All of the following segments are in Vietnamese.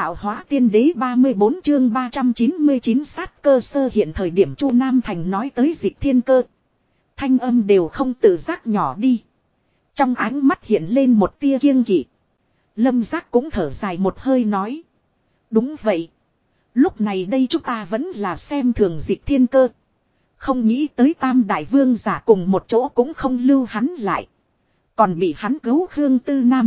tạo hóa tiên đế 34 chương 399 sát cơ sơ hiện thời điểm Chu Nam Thành nói tới Dịch Thiên Cơ. Thanh âm đều không tự giác nhỏ đi. Trong ánh mắt hiện lên một tia kiêng kỵ. Lâm Giác cũng thở dài một hơi nói. Đúng vậy. Lúc này đây chúng ta vẫn là xem thường Dịch Thiên Cơ. Không nghĩ tới Tam Đại Vương giả cùng một chỗ cũng không lưu hắn lại. Còn bị hắn cứu Khương Tư Nam.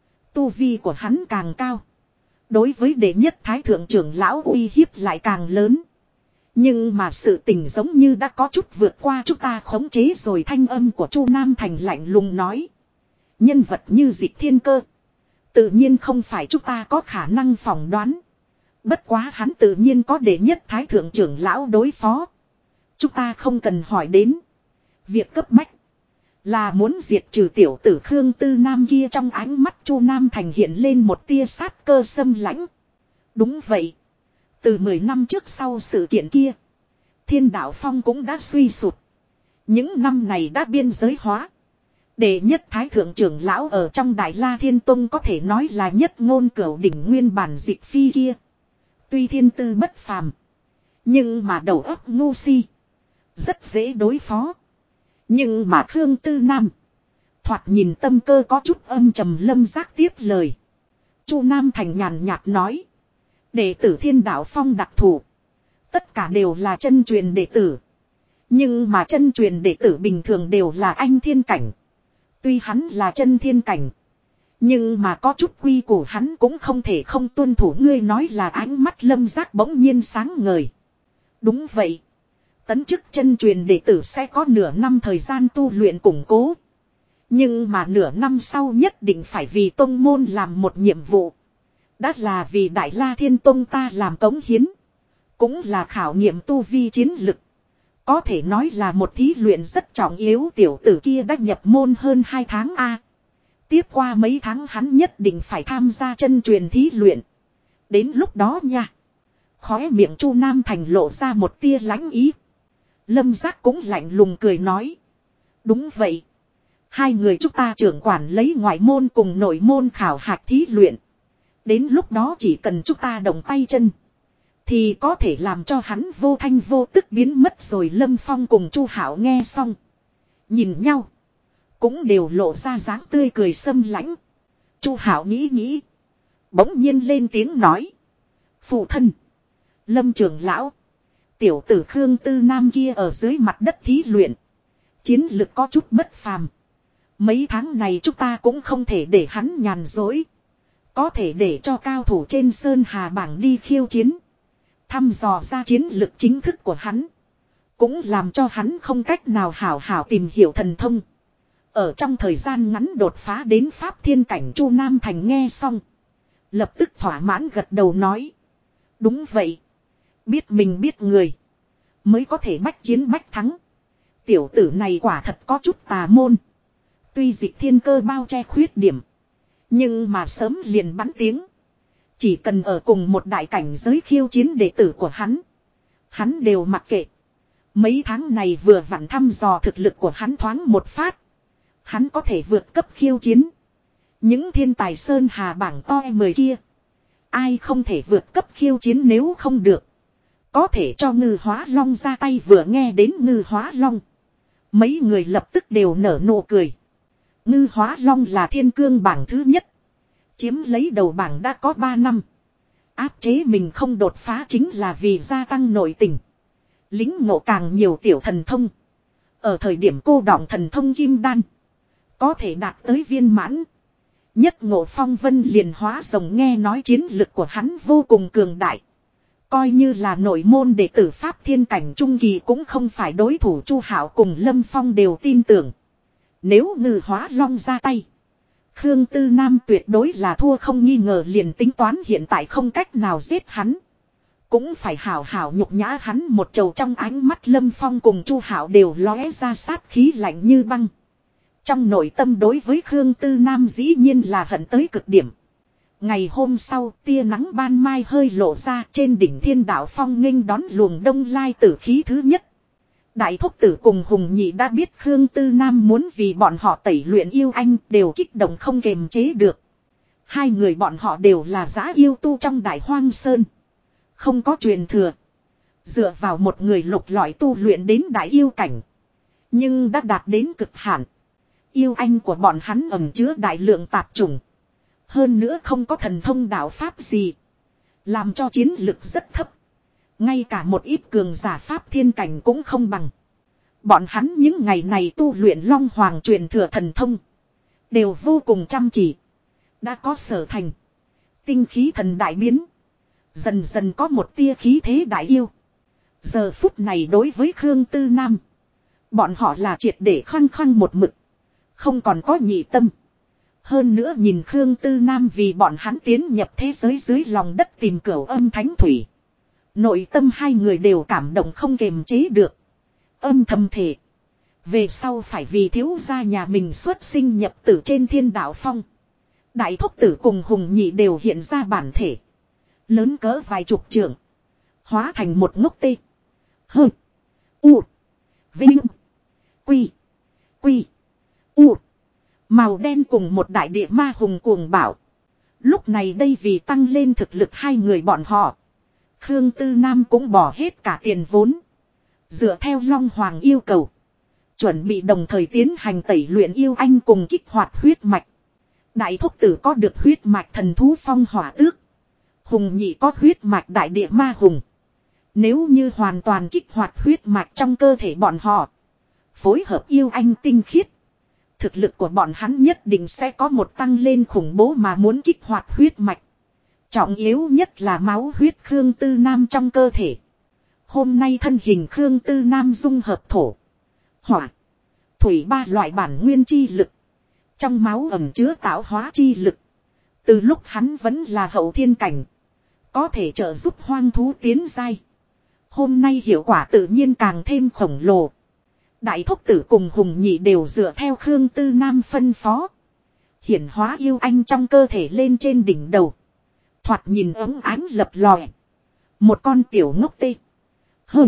Tu vi của hắn càng cao. Đối với đệ nhất thái thượng trưởng lão uy hiếp lại càng lớn. Nhưng mà sự tình giống như đã có chút vượt qua chúng ta khống chế rồi, thanh âm của Chu Nam Thành lạnh lùng nói. Nhân vật như Dịch Thiên Cơ. Tự nhiên không phải chúng ta có khả năng phỏng đoán. Bất quá hắn tự nhiên có đệ nhất thái thượng trưởng lão đối phó. Chúng ta không cần hỏi đến. Việc cấp bách là muốn diệt trừ tiểu tử Khương Tư Nam kia. Trong ánh mắt Chu Nam Thành hiện lên một tia sát cơ xâm lãnh. Đúng vậy. Từ 10 năm trước sau sự kiện kia, Thiên Đạo Phong cũng đã suy sụt. Những năm này đã biên giới hóa. Đệ nhất thái thượng trưởng lão ở trong Đại La Thiên Tông có thể nói là nhất ngôn cửu đỉnh nguyên bản Dịch Phi kia. Tuy thiên tư bất phàm, nhưng mà đầu óc ngu si, rất dễ đối phó. Nhưng mà Khương Tư Nam, thoạt nhìn tâm cơ có chút âm trầm. Lâm Giác tiếp lời. Chu Nam Thành nhàn nhạt nói. Đệ tử Thiên Đạo Phong đặc thù, tất cả đều là chân truyền đệ tử. Nhưng mà chân truyền đệ tử bình thường đều là anh thiên cảnh. Tuy hắn là chân thiên cảnh, nhưng mà có chút quy củ hắn cũng không thể không tuân thủ. Ngươi nói là? Ánh mắt Lâm Giác bỗng nhiên sáng ngời. Đúng vậy. Tấn chức chân truyền đệ tử sẽ có nửa năm thời gian tu luyện củng cố. Nhưng mà nửa năm sau nhất định phải vì tông môn làm một nhiệm vụ. Đã là vì Đại La Thiên Tông ta làm cống hiến. Cũng là khảo nghiệm tu vi chiến lực. Có thể nói là một thí luyện rất trọng yếu. Tiểu tử kia đã nhập môn hơn 2 tháng a. Tiếp qua mấy tháng hắn nhất định phải tham gia chân truyền thí luyện. Đến lúc đó nha. Khóe miệng Chu Nam Thành lộ ra một tia lãnh ý. Lâm Giác cũng lạnh lùng cười nói. Đúng vậy. Hai người chúng ta trưởng quản lấy ngoại môn cùng nội môn khảo hạch thí luyện. Đến lúc đó chỉ cần chúng ta động tay chân, thì có thể làm cho hắn vô thanh vô tức biến mất rồi. Lâm Phong cùng Chu Hảo nghe xong, nhìn nhau, cũng đều lộ ra dáng tươi cười xâm lãnh. Chu Hảo nghĩ nghĩ, bỗng nhiên lên tiếng nói. Phụ thân, Lâm trưởng lão, tiểu tử Khương Tư Nam kia ở dưới mặt đất thí luyện, chiến lực có chút bất phàm. Mấy tháng này chúng ta cũng không thể để hắn nhàn dối. Có thể để cho cao thủ trên Sơn Hà bảng đi khiêu chiến, thăm dò ra chiến lực chính thức của hắn. Cũng làm cho hắn không cách nào hảo hảo tìm hiểu thần thông. Ở trong thời gian ngắn đột phá đến Pháp Thiên cảnh. Chu Nam Thành nghe xong, lập tức thỏa mãn gật đầu nói. Đúng vậy. Biết mình biết người, mới có thể bách chiến bách thắng. Tiểu tử này quả thật có chút tà môn. Tuy Dịch Thiên Cơ bao che khuyết điểm, nhưng mà sớm liền bắn tiếng. Chỉ cần ở cùng một đại cảnh giới khiêu chiến đệ tử của hắn đều mặc kệ. Mấy tháng này vừa vặn thăm dò thực lực của hắn thoáng một phát. Hắn có thể vượt cấp khiêu chiến những thiên tài Sơn Hà bảng to 10 kia. Ai không thể vượt cấp khiêu chiến nếu không được, có thể cho Ngư Hóa Long ra tay. Vừa nghe đến Ngư Hóa Long, mấy người lập tức đều nở nụ cười. Ngư Hóa Long là thiên cương bảng thứ nhất, chiếm lấy đầu bảng đã có 3 năm. Áp chế mình không đột phá chính là vì gia tăng nội tình, lính ngộ càng nhiều tiểu thần thông. Ở thời điểm cô đọng thần thông kim đan, có thể đạt tới viên mãn. Nhất ngộ phong vân liền hóa rồng. Nghe nói chiến lực của hắn vô cùng cường đại. Coi như là nội môn đệ tử Pháp Thiên cảnh trung kỳ cũng không phải đối thủ. Chu Hảo cùng Lâm Phong đều tin tưởng, nếu Ngư Hóa Long ra tay, Khương Tư Nam tuyệt đối là thua không nghi ngờ. Liền tính toán hiện tại không cách nào giết hắn, cũng phải hảo hảo nhục nhã hắn một chầu. Trong ánh mắt Lâm Phong cùng Chu Hảo đều lóe ra sát khí lạnh như băng. Trong nội tâm đối với Khương Tư Nam dĩ nhiên là hận tới cực điểm. Ngày hôm sau, tia nắng ban mai hơi lộ ra. Trên đỉnh Thiên Đạo Phong nghênh đón luồng đông lai tử khí thứ nhất. Đại thúc tử cùng Hùng Nhị đã biết Khương Tư Nam muốn vì bọn họ tẩy luyện yêu anh, đều kích động không kềm chế được. Hai người bọn họ đều là dã yêu tu trong Đại Hoang Sơn. Không có truyền thừa. Dựa vào một người lục lọi tu luyện đến đại yêu cảnh. Nhưng đã đạt đến cực hạn. Yêu anh của bọn hắn ẩn chứa đại lượng tạp chủng. Hơn nữa không có thần thông đạo pháp gì. Làm cho chiến lực rất thấp. Ngay cả một ít cường giả pháp thiên cảnh cũng không bằng. Bọn hắn những ngày này tu luyện Long Hoàng truyền thừa thần thông. Đều vô cùng chăm chỉ. Đã có sở thành. Tinh khí thần đại biến. Dần dần có một tia khí thế đại yêu. Giờ phút này đối với Khương Tư Nam. Bọn họ là triệt để khăng khăng một mực. Không còn có nhị tâm. Hơn nữa nhìn Khương Tư Nam vì bọn hắn tiến nhập thế giới dưới lòng đất tìm cửu âm thánh thủy. Nội tâm hai người đều cảm động không kềm chế được. Âm thầm thể. Về sau phải vì thiếu gia nhà mình xuất sinh nhập tử trên Thiên Đạo Phong. Đại thúc tử cùng Hùng Nhị đều hiện ra bản thể. Lớn cỡ vài chục trượng. Hóa thành một ngốc tê. Hơ. U. Vinh. Quy. Quy. U. Màu đen cùng một đại địa ma hùng cuồng bảo. Lúc này đây vì tăng lên thực lực hai người bọn họ. Khương Tư Nam cũng bỏ hết cả tiền vốn. Dựa theo Long Hoàng yêu cầu. Chuẩn bị đồng thời tiến hành tẩy luyện yêu anh cùng kích hoạt huyết mạch. Đại thúc tử có được huyết mạch thần thú phong hỏa tước. Hùng Nhị có huyết mạch đại địa ma hùng. Nếu như hoàn toàn kích hoạt huyết mạch trong cơ thể bọn họ. Phối hợp yêu anh tinh khiết. Thực lực của bọn hắn nhất định sẽ có một tăng lên khủng bố mà muốn kích hoạt huyết mạch. Trọng yếu nhất là máu huyết Khương Tư Nam trong cơ thể. Hôm nay thân hình Khương Tư Nam dung hợp thổ, hỏa, thủy ba loại bản nguyên chi lực. Trong máu ẩn chứa tạo hóa chi lực. Từ lúc hắn vẫn là hậu thiên cảnh. Có thể trợ giúp hoang thú tiến giai. Hôm nay hiệu quả tự nhiên càng thêm khổng lồ. Đại thúc tử cùng Hùng Nhị đều dựa theo Khương Tư Nam phân phó. Hiển hóa yêu anh trong cơ thể lên trên đỉnh đầu. Thoạt nhìn ấm ánh lập lòe. Một con tiểu ngốc tê. Hơ.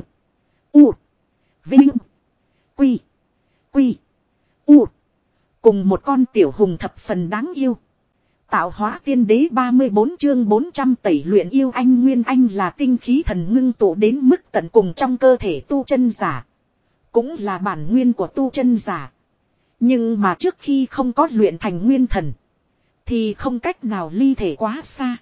U. Vinh. Quy. Quy. U. Cùng một con tiểu hùng thập phần đáng yêu. Tạo hóa tiên đế 34 chương 400 tẩy luyện yêu anh nguyên anh là tinh khí thần ngưng tụ đến mức tận cùng trong cơ thể tu chân giả. Cũng là bản nguyên của tu chân giả. Nhưng mà trước khi không có luyện thành nguyên thần. Thì không cách nào ly thể quá xa.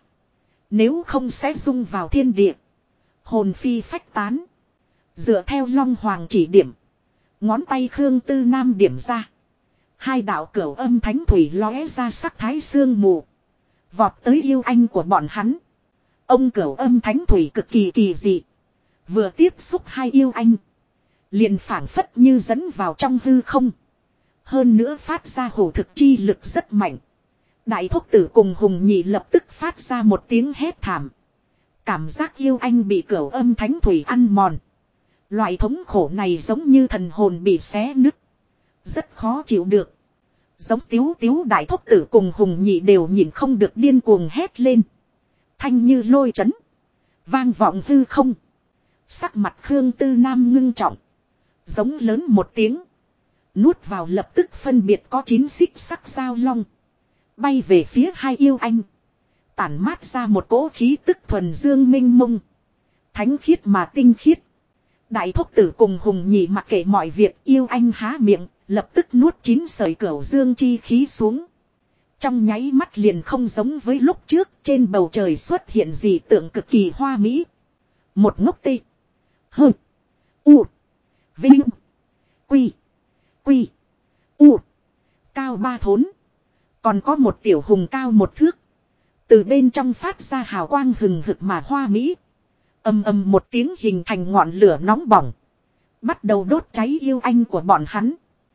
Nếu không sẽ dung vào thiên địa. Hồn phi phách tán. Dựa theo Long Hoàng chỉ điểm. Ngón tay Khương Tư Nam điểm ra. Hai đạo cửu âm thánh thủy lóe ra sắc thái sương mù. Vọt tới yêu anh của bọn hắn. Ông cửu âm thánh thủy cực kỳ kỳ dị. Vừa tiếp xúc hai yêu anh. Liền phảng phất như dẫn vào trong hư không. Hơn nữa phát ra hổ thực chi lực rất mạnh. Đại thúc tử cùng Hùng Nhị lập tức phát ra một tiếng hét thảm. Cảm giác yêu anh bị cửu âm thánh thủy ăn mòn. Loại thống khổ này giống như thần hồn bị xé nứt. Rất khó chịu được. Giống tiếu tiếu đại thúc tử cùng Hùng Nhị đều nhìn không được điên cuồng hét lên. Thanh như lôi chấn. Vang vọng hư không. Sắc mặt Khương Tư Nam ngưng trọng. Giống lớn một tiếng. Nuốt vào lập tức phân biệt có 9 xích sắc giao long. Bay về phía hai yêu anh. Tản mát ra một cỗ khí tức thuần dương minh mông. Thánh khiết mà tinh khiết. Đại thúc tử cùng Hùng Nhị mặc kệ mọi việc yêu anh há miệng. Lập tức nuốt 9 sợi cửu dương chi khí xuống. Trong nháy mắt liền không giống với lúc trước. Trên bầu trời xuất hiện dị tượng cực kỳ hoa mỹ. Một ngốc tê. Hơ. U. Vinh. Quy. Quy. U. Cao 3 thốn. Còn có một tiểu hùng cao 1 thước. Từ bên trong phát ra hào quang hừng hực mà hoa mỹ. Ầm ầm một tiếng hình thành ngọn lửa nóng bỏng. Bắt đầu đốt cháy yêu anh của bọn hắn.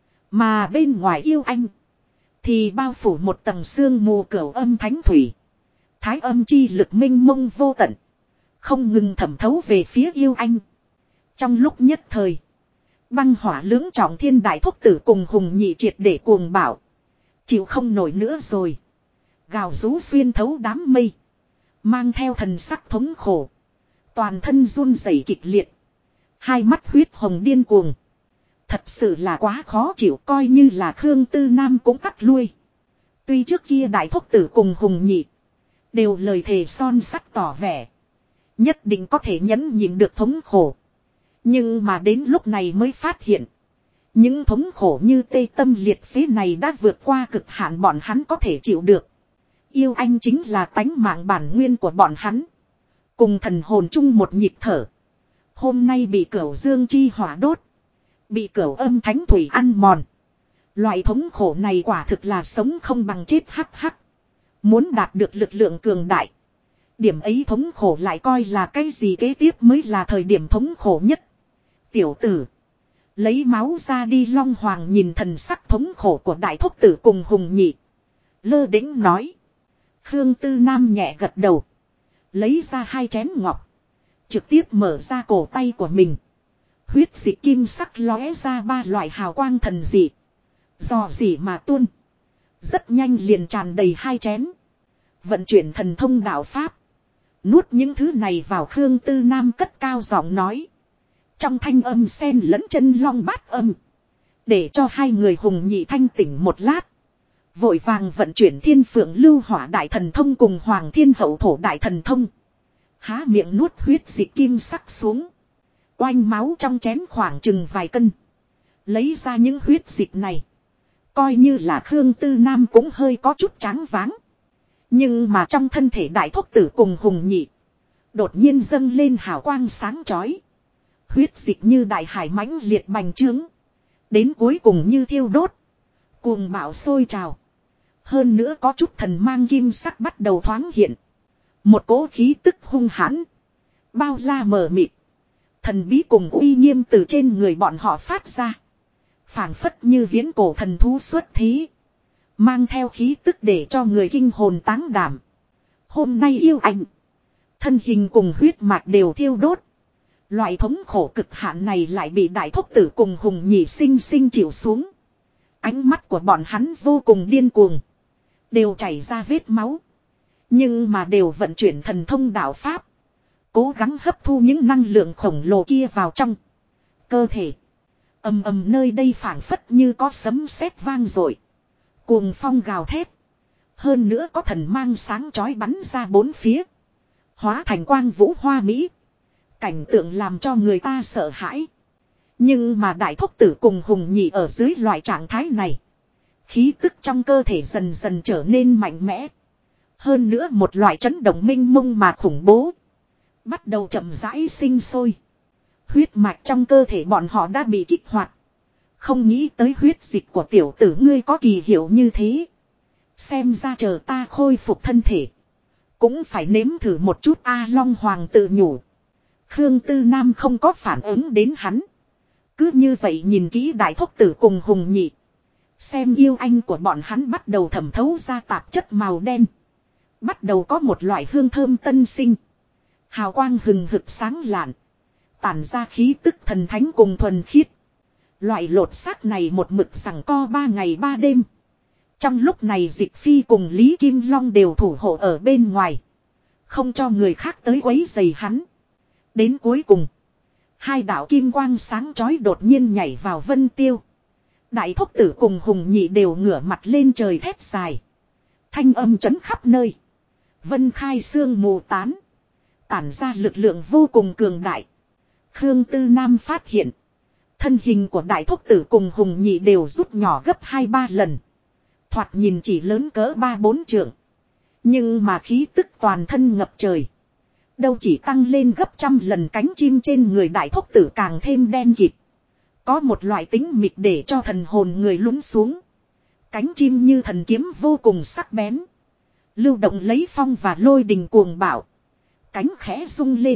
Mà bên ngoài yêu anh. Thì bao phủ một tầng sương mù cửu âm thánh thủy. Thái âm chi lực minh mông vô tận. Không ngừng thẩm thấu về phía yêu anh. Trong lúc nhất thời. Băng hỏa lưỡng trọng thiên đại thúc tử cùng Hùng Nhị triệt để cuồng bạo. Chịu không nổi nữa rồi. Gào rú xuyên thấu đám mây. Mang theo thần sắc thống khổ. Toàn thân run rẩy kịch liệt. Hai mắt huyết hồng điên cuồng. Thật sự là quá khó chịu, coi như là Khương Tư Nam cũng cắt lui. Tuy trước kia đại thúc tử cùng Hùng Nhị đều lời thề son sắt tỏ vẻ nhất định có thể nhẫn nhịn được thống khổ. Nhưng mà đến lúc này mới phát hiện. Những thống khổ như tê tâm liệt phế này đã vượt qua cực hạn bọn hắn có thể chịu được. Yêu anh chính là tánh mạng bản nguyên của bọn hắn. Cùng thần hồn chung một nhịp thở. Hôm nay bị cửu dương chi hỏa đốt. Bị cửu âm thánh thủy ăn mòn. Loại thống khổ này quả thực là sống không bằng chết hắc hắc. Muốn đạt được lực lượng cường đại. Điểm ấy thống khổ lại coi là cái gì kế tiếp mới là thời điểm thống khổ nhất. Tiểu tử. Lấy máu ra đi. Long Hoàng nhìn thần sắc thống khổ của đại thúc tử cùng Hùng Nhị. Lơ đĩnh nói. Khương Tư Nam nhẹ gật đầu. Lấy ra 2 chén ngọc. Trực tiếp mở ra cổ tay của mình. Huyết dịch kim sắc lóe ra 3 loại hào quang thần dị. Dò dỉ mà tuôn. Rất nhanh liền tràn đầy 2 chén. Vận chuyển thần thông đạo pháp. Nuốt những thứ này vào. Khương Tư Nam cất cao giọng nói. Trong thanh âm xen lẫn chân long bát âm. Để cho 2 người Hùng Nhị thanh tỉnh một lát. Vội vàng vận chuyển Thiên Phượng Lưu Hỏa đại thần thông cùng Hoàng Thiên Hậu Thổ đại thần thông. Há miệng nuốt huyết dịch kim sắc xuống. Oanh máu trong chén khoảng chừng vài cân. Lấy ra những huyết dịch này. Coi như là Khương Tư Nam cũng hơi có chút tráng váng. Nhưng mà trong thân thể đại thúc tử cùng Hùng Nhị. Đột nhiên dâng lên hào quang sáng chói. Huyết dịch như đại hải mãnh liệt bành trướng. Đến cuối cùng như thiêu đốt. Cuồng bạo sôi trào. Hơn nữa có chút thần mang kim sắc bắt đầu thoáng hiện. Một cỗ khí tức hung hãn. Bao la mờ mịt. Thần bí cùng uy nghiêm từ trên người bọn họ phát ra. Phảng phất như viễn cổ thần thú xuất thí. Mang theo khí tức để cho người kinh hồn táng đảm. Hôm nay yêu anh. Thân hình cùng huyết mạch đều thiêu đốt. Loại thống khổ cực hạn này lại bị đại thúc tử cùng Hùng Nhị sinh sinh chịu xuống. Ánh mắt của bọn hắn vô cùng điên cuồng. Đều chảy ra vết máu. Nhưng mà đều vận chuyển thần thông đạo pháp. Cố gắng hấp thu những năng lượng khổng lồ kia vào trong cơ thể. Ầm ầm nơi đây phảng phất như có sấm sét vang dội. Cuồng phong gào thét. Hơn nữa có thần mang sáng chói bắn ra 4 phía. Hóa thành quang vũ hoa mỹ. Cảnh tượng làm cho người ta sợ hãi. Nhưng mà đại thúc tử cùng Hùng Nhị ở dưới loại trạng thái này. Khí tức trong cơ thể dần dần trở nên mạnh mẽ. Hơn nữa một loại chấn động minh mông mà khủng bố. Bắt đầu chậm rãi sinh sôi. Huyết mạch trong cơ thể bọn họ đã bị kích hoạt. Không nghĩ tới huyết dịch của tiểu tử ngươi có kỳ hiệu như thế. Xem ra chờ ta khôi phục thân thể. Cũng phải nếm thử một chút. A Long Hoàng tự nhủ. Khương Tư Nam không có phản ứng đến hắn. Cứ như vậy nhìn kỹ đại thúc tử cùng Hùng Nhị. Xem yêu anh của bọn hắn bắt đầu thẩm thấu ra tạp chất màu đen. Bắt đầu có một loại hương thơm tân sinh. Hào quang hừng hực sáng lạn. Tản ra khí tức thần thánh cùng thuần khiết. Loại lột xác này một mực giằng co 3 ngày 3 đêm. Trong lúc này Dịch Phi cùng Lý Kim Long đều thủ hộ ở bên ngoài. Không cho người khác tới quấy rầy hắn. Đến cuối cùng. 2 đạo kim quang sáng chói đột nhiên nhảy vào vân tiêu. Đại thúc tử cùng Hùng Nhị đều ngửa mặt lên trời thét dài. Thanh âm chấn khắp nơi. Vân khai sương mù tán. Tản ra lực lượng vô cùng cường đại. Khương Tư Nam phát hiện. Thân hình của đại thúc tử cùng Hùng Nhị đều rút nhỏ gấp 2-3 lần. Thoạt nhìn chỉ lớn cỡ 3-4 trượng. Nhưng mà khí tức toàn thân ngập trời. Đâu chỉ tăng lên gấp 100 lần. Cánh chim trên người đại thúc tử càng thêm đen kịt. Có một loại tính mịt để cho thần hồn người lún xuống. Cánh chim như thần kiếm vô cùng sắc bén. Lưu động lấy phong và lôi đình cuồng bạo. Cánh khẽ rung lên.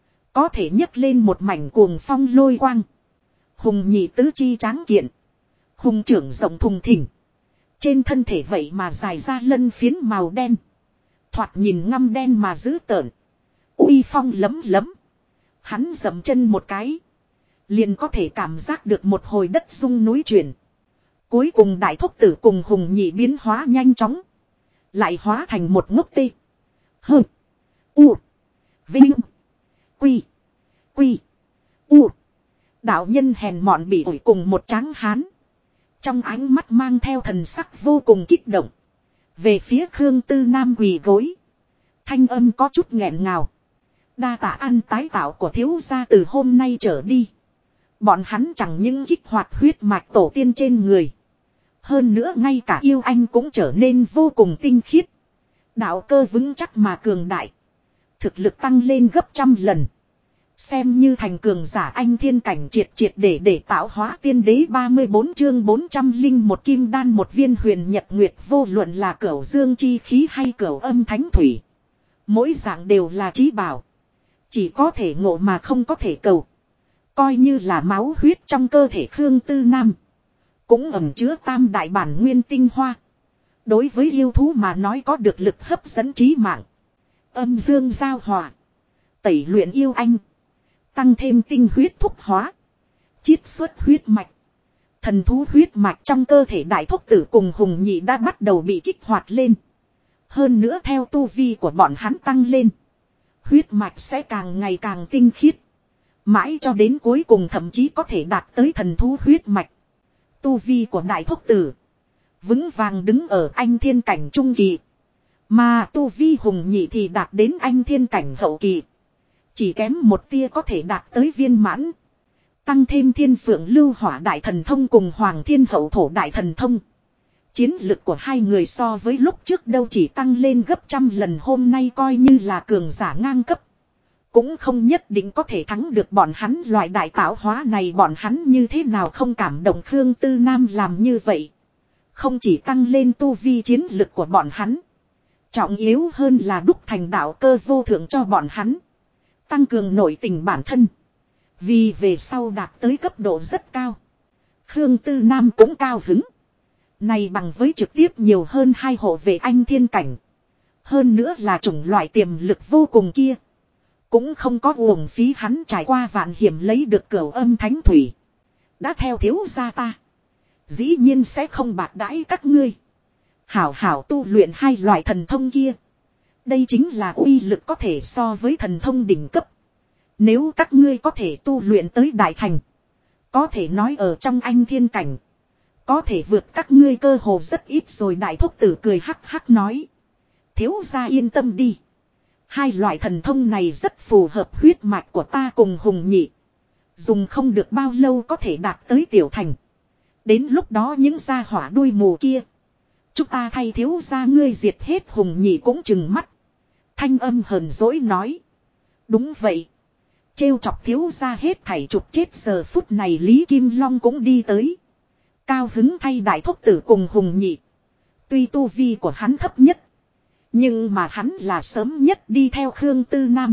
Có thể nhấc lên một mảnh cuồng phong lôi quang. Hùng Nhị tứ chi tráng kiện. Hùng trưởng rộng thùng thình. Trên thân thể vậy mà dài ra lân phiến màu đen. Thoạt nhìn ngăm đen mà dữ tợn. Uy phong lấm lấm. Hắn dậm chân một cái. Liền có thể cảm giác được một hồi đất rung núi chuyển. Cuối cùng đại thúc tử cùng Hùng Nhị biến hóa nhanh chóng. Lại hóa thành một ngốc tê. Hơ. U. Vinh. Quy. Quy. U. Đạo nhân hèn mọn bị ủi cùng một tráng hán. Trong ánh mắt mang theo thần sắc vô cùng kích động. Về phía Khương Tư Nam quỳ gối. Thanh âm có chút nghẹn ngào. Đa tạ ăn tái tạo của thiếu gia từ hôm nay trở đi. Bọn hắn chẳng những kích hoạt huyết mạch tổ tiên trên người. Hơn nữa ngay cả yêu anh cũng trở nên vô cùng tinh khiết. Đạo cơ vững chắc mà cường đại. Thực lực tăng lên gấp trăm lần. Xem như thành cường giả anh thiên cảnh triệt triệt để tạo hóa tiên đế 34 chương 401 kim đan một viên huyền nhật nguyệt vô luận là cửu dương chi khí hay cửu âm thánh thủy. Mỗi dạng đều là trí bảo. Chỉ có thể ngộ mà không có thể cầu. Coi như là máu huyết trong cơ thể Khương Tư Nam. Cũng ẩn chứa tam đại bản nguyên tinh hoa. Đối với yêu thú mà nói có được lực hấp dẫn trí mạng. Âm dương giao hòa. Tẩy luyện yêu anh. Tăng thêm tinh huyết thúc hóa. Chiết xuất huyết mạch. Thần thú huyết mạch trong cơ thể đại thúc tử cùng hùng nhị đã bắt đầu bị kích hoạt lên. Hơn nữa theo tu vi của bọn hắn tăng lên. Huyết mạch sẽ càng ngày càng tinh khiết. Mãi cho đến cuối cùng thậm chí có thể đạt tới thần thú huyết mạch. Tu vi của đại thúc tử. Vững vàng đứng ở anh thiên cảnh trung kỳ. Mà tu vi hùng nhị thì đạt đến anh thiên cảnh hậu kỳ. Chỉ kém một tia có thể đạt tới viên mãn. Tăng thêm thiên phượng lưu hỏa đại thần thông cùng hoàng thiên hậu thổ đại thần thông. Chiến lực của hai người so với lúc trước đâu chỉ tăng lên gấp trăm lần, hôm nay coi như là cường giả ngang cấp. Cũng không nhất định có thể thắng được bọn hắn loại đại tạo hóa này, bọn hắn như thế nào không cảm động. Khương Tư Nam làm như vậy. Không chỉ tăng lên tu vi chiến lực của bọn hắn. Trọng yếu hơn là đúc thành đạo cơ vô thượng cho bọn hắn. Tăng cường nội tình bản thân. Vì về sau đạt tới cấp độ rất cao. Khương Tư Nam cũng cao hứng. Này bằng với trực tiếp nhiều hơn 2 hộ vệ anh thiên cảnh. Hơn nữa là chủng loại tiềm lực vô cùng kia. Cũng không có uổng phí hắn trải qua vạn hiểm lấy được cửu âm thánh thủy. Đã theo thiếu gia ta. Dĩ nhiên sẽ không bạc đãi các ngươi. Hảo hảo tu luyện hai loại thần thông kia. Đây chính là uy lực có thể so với thần thông đỉnh cấp. Nếu các ngươi có thể tu luyện tới đại thành. Có thể nói ở trong anh thiên cảnh. Có thể vượt các ngươi cơ hồ rất ít rồi. Đại thúc tử cười hắc hắc nói. Thiếu gia yên tâm đi. Hai loại thần thông này rất phù hợp huyết mạch của ta cùng hùng nhị. Dùng không được bao lâu có thể đạt tới tiểu thành. Đến lúc đó những gia hỏa đuôi mù kia. Chúng ta thay thiếu gia ngươi diệt hết hùng nhị cũng chừng mắt. Thanh âm hờn dỗi nói. Đúng vậy. Trêu chọc thiếu gia hết thảy chục chết giờ phút này Lý Kim Long cũng đi tới. Cao hứng thay đại thúc tử cùng hùng nhị. Tuy tu vi của hắn thấp nhất. Nhưng mà hắn là sớm nhất đi theo Khương Tư Nam.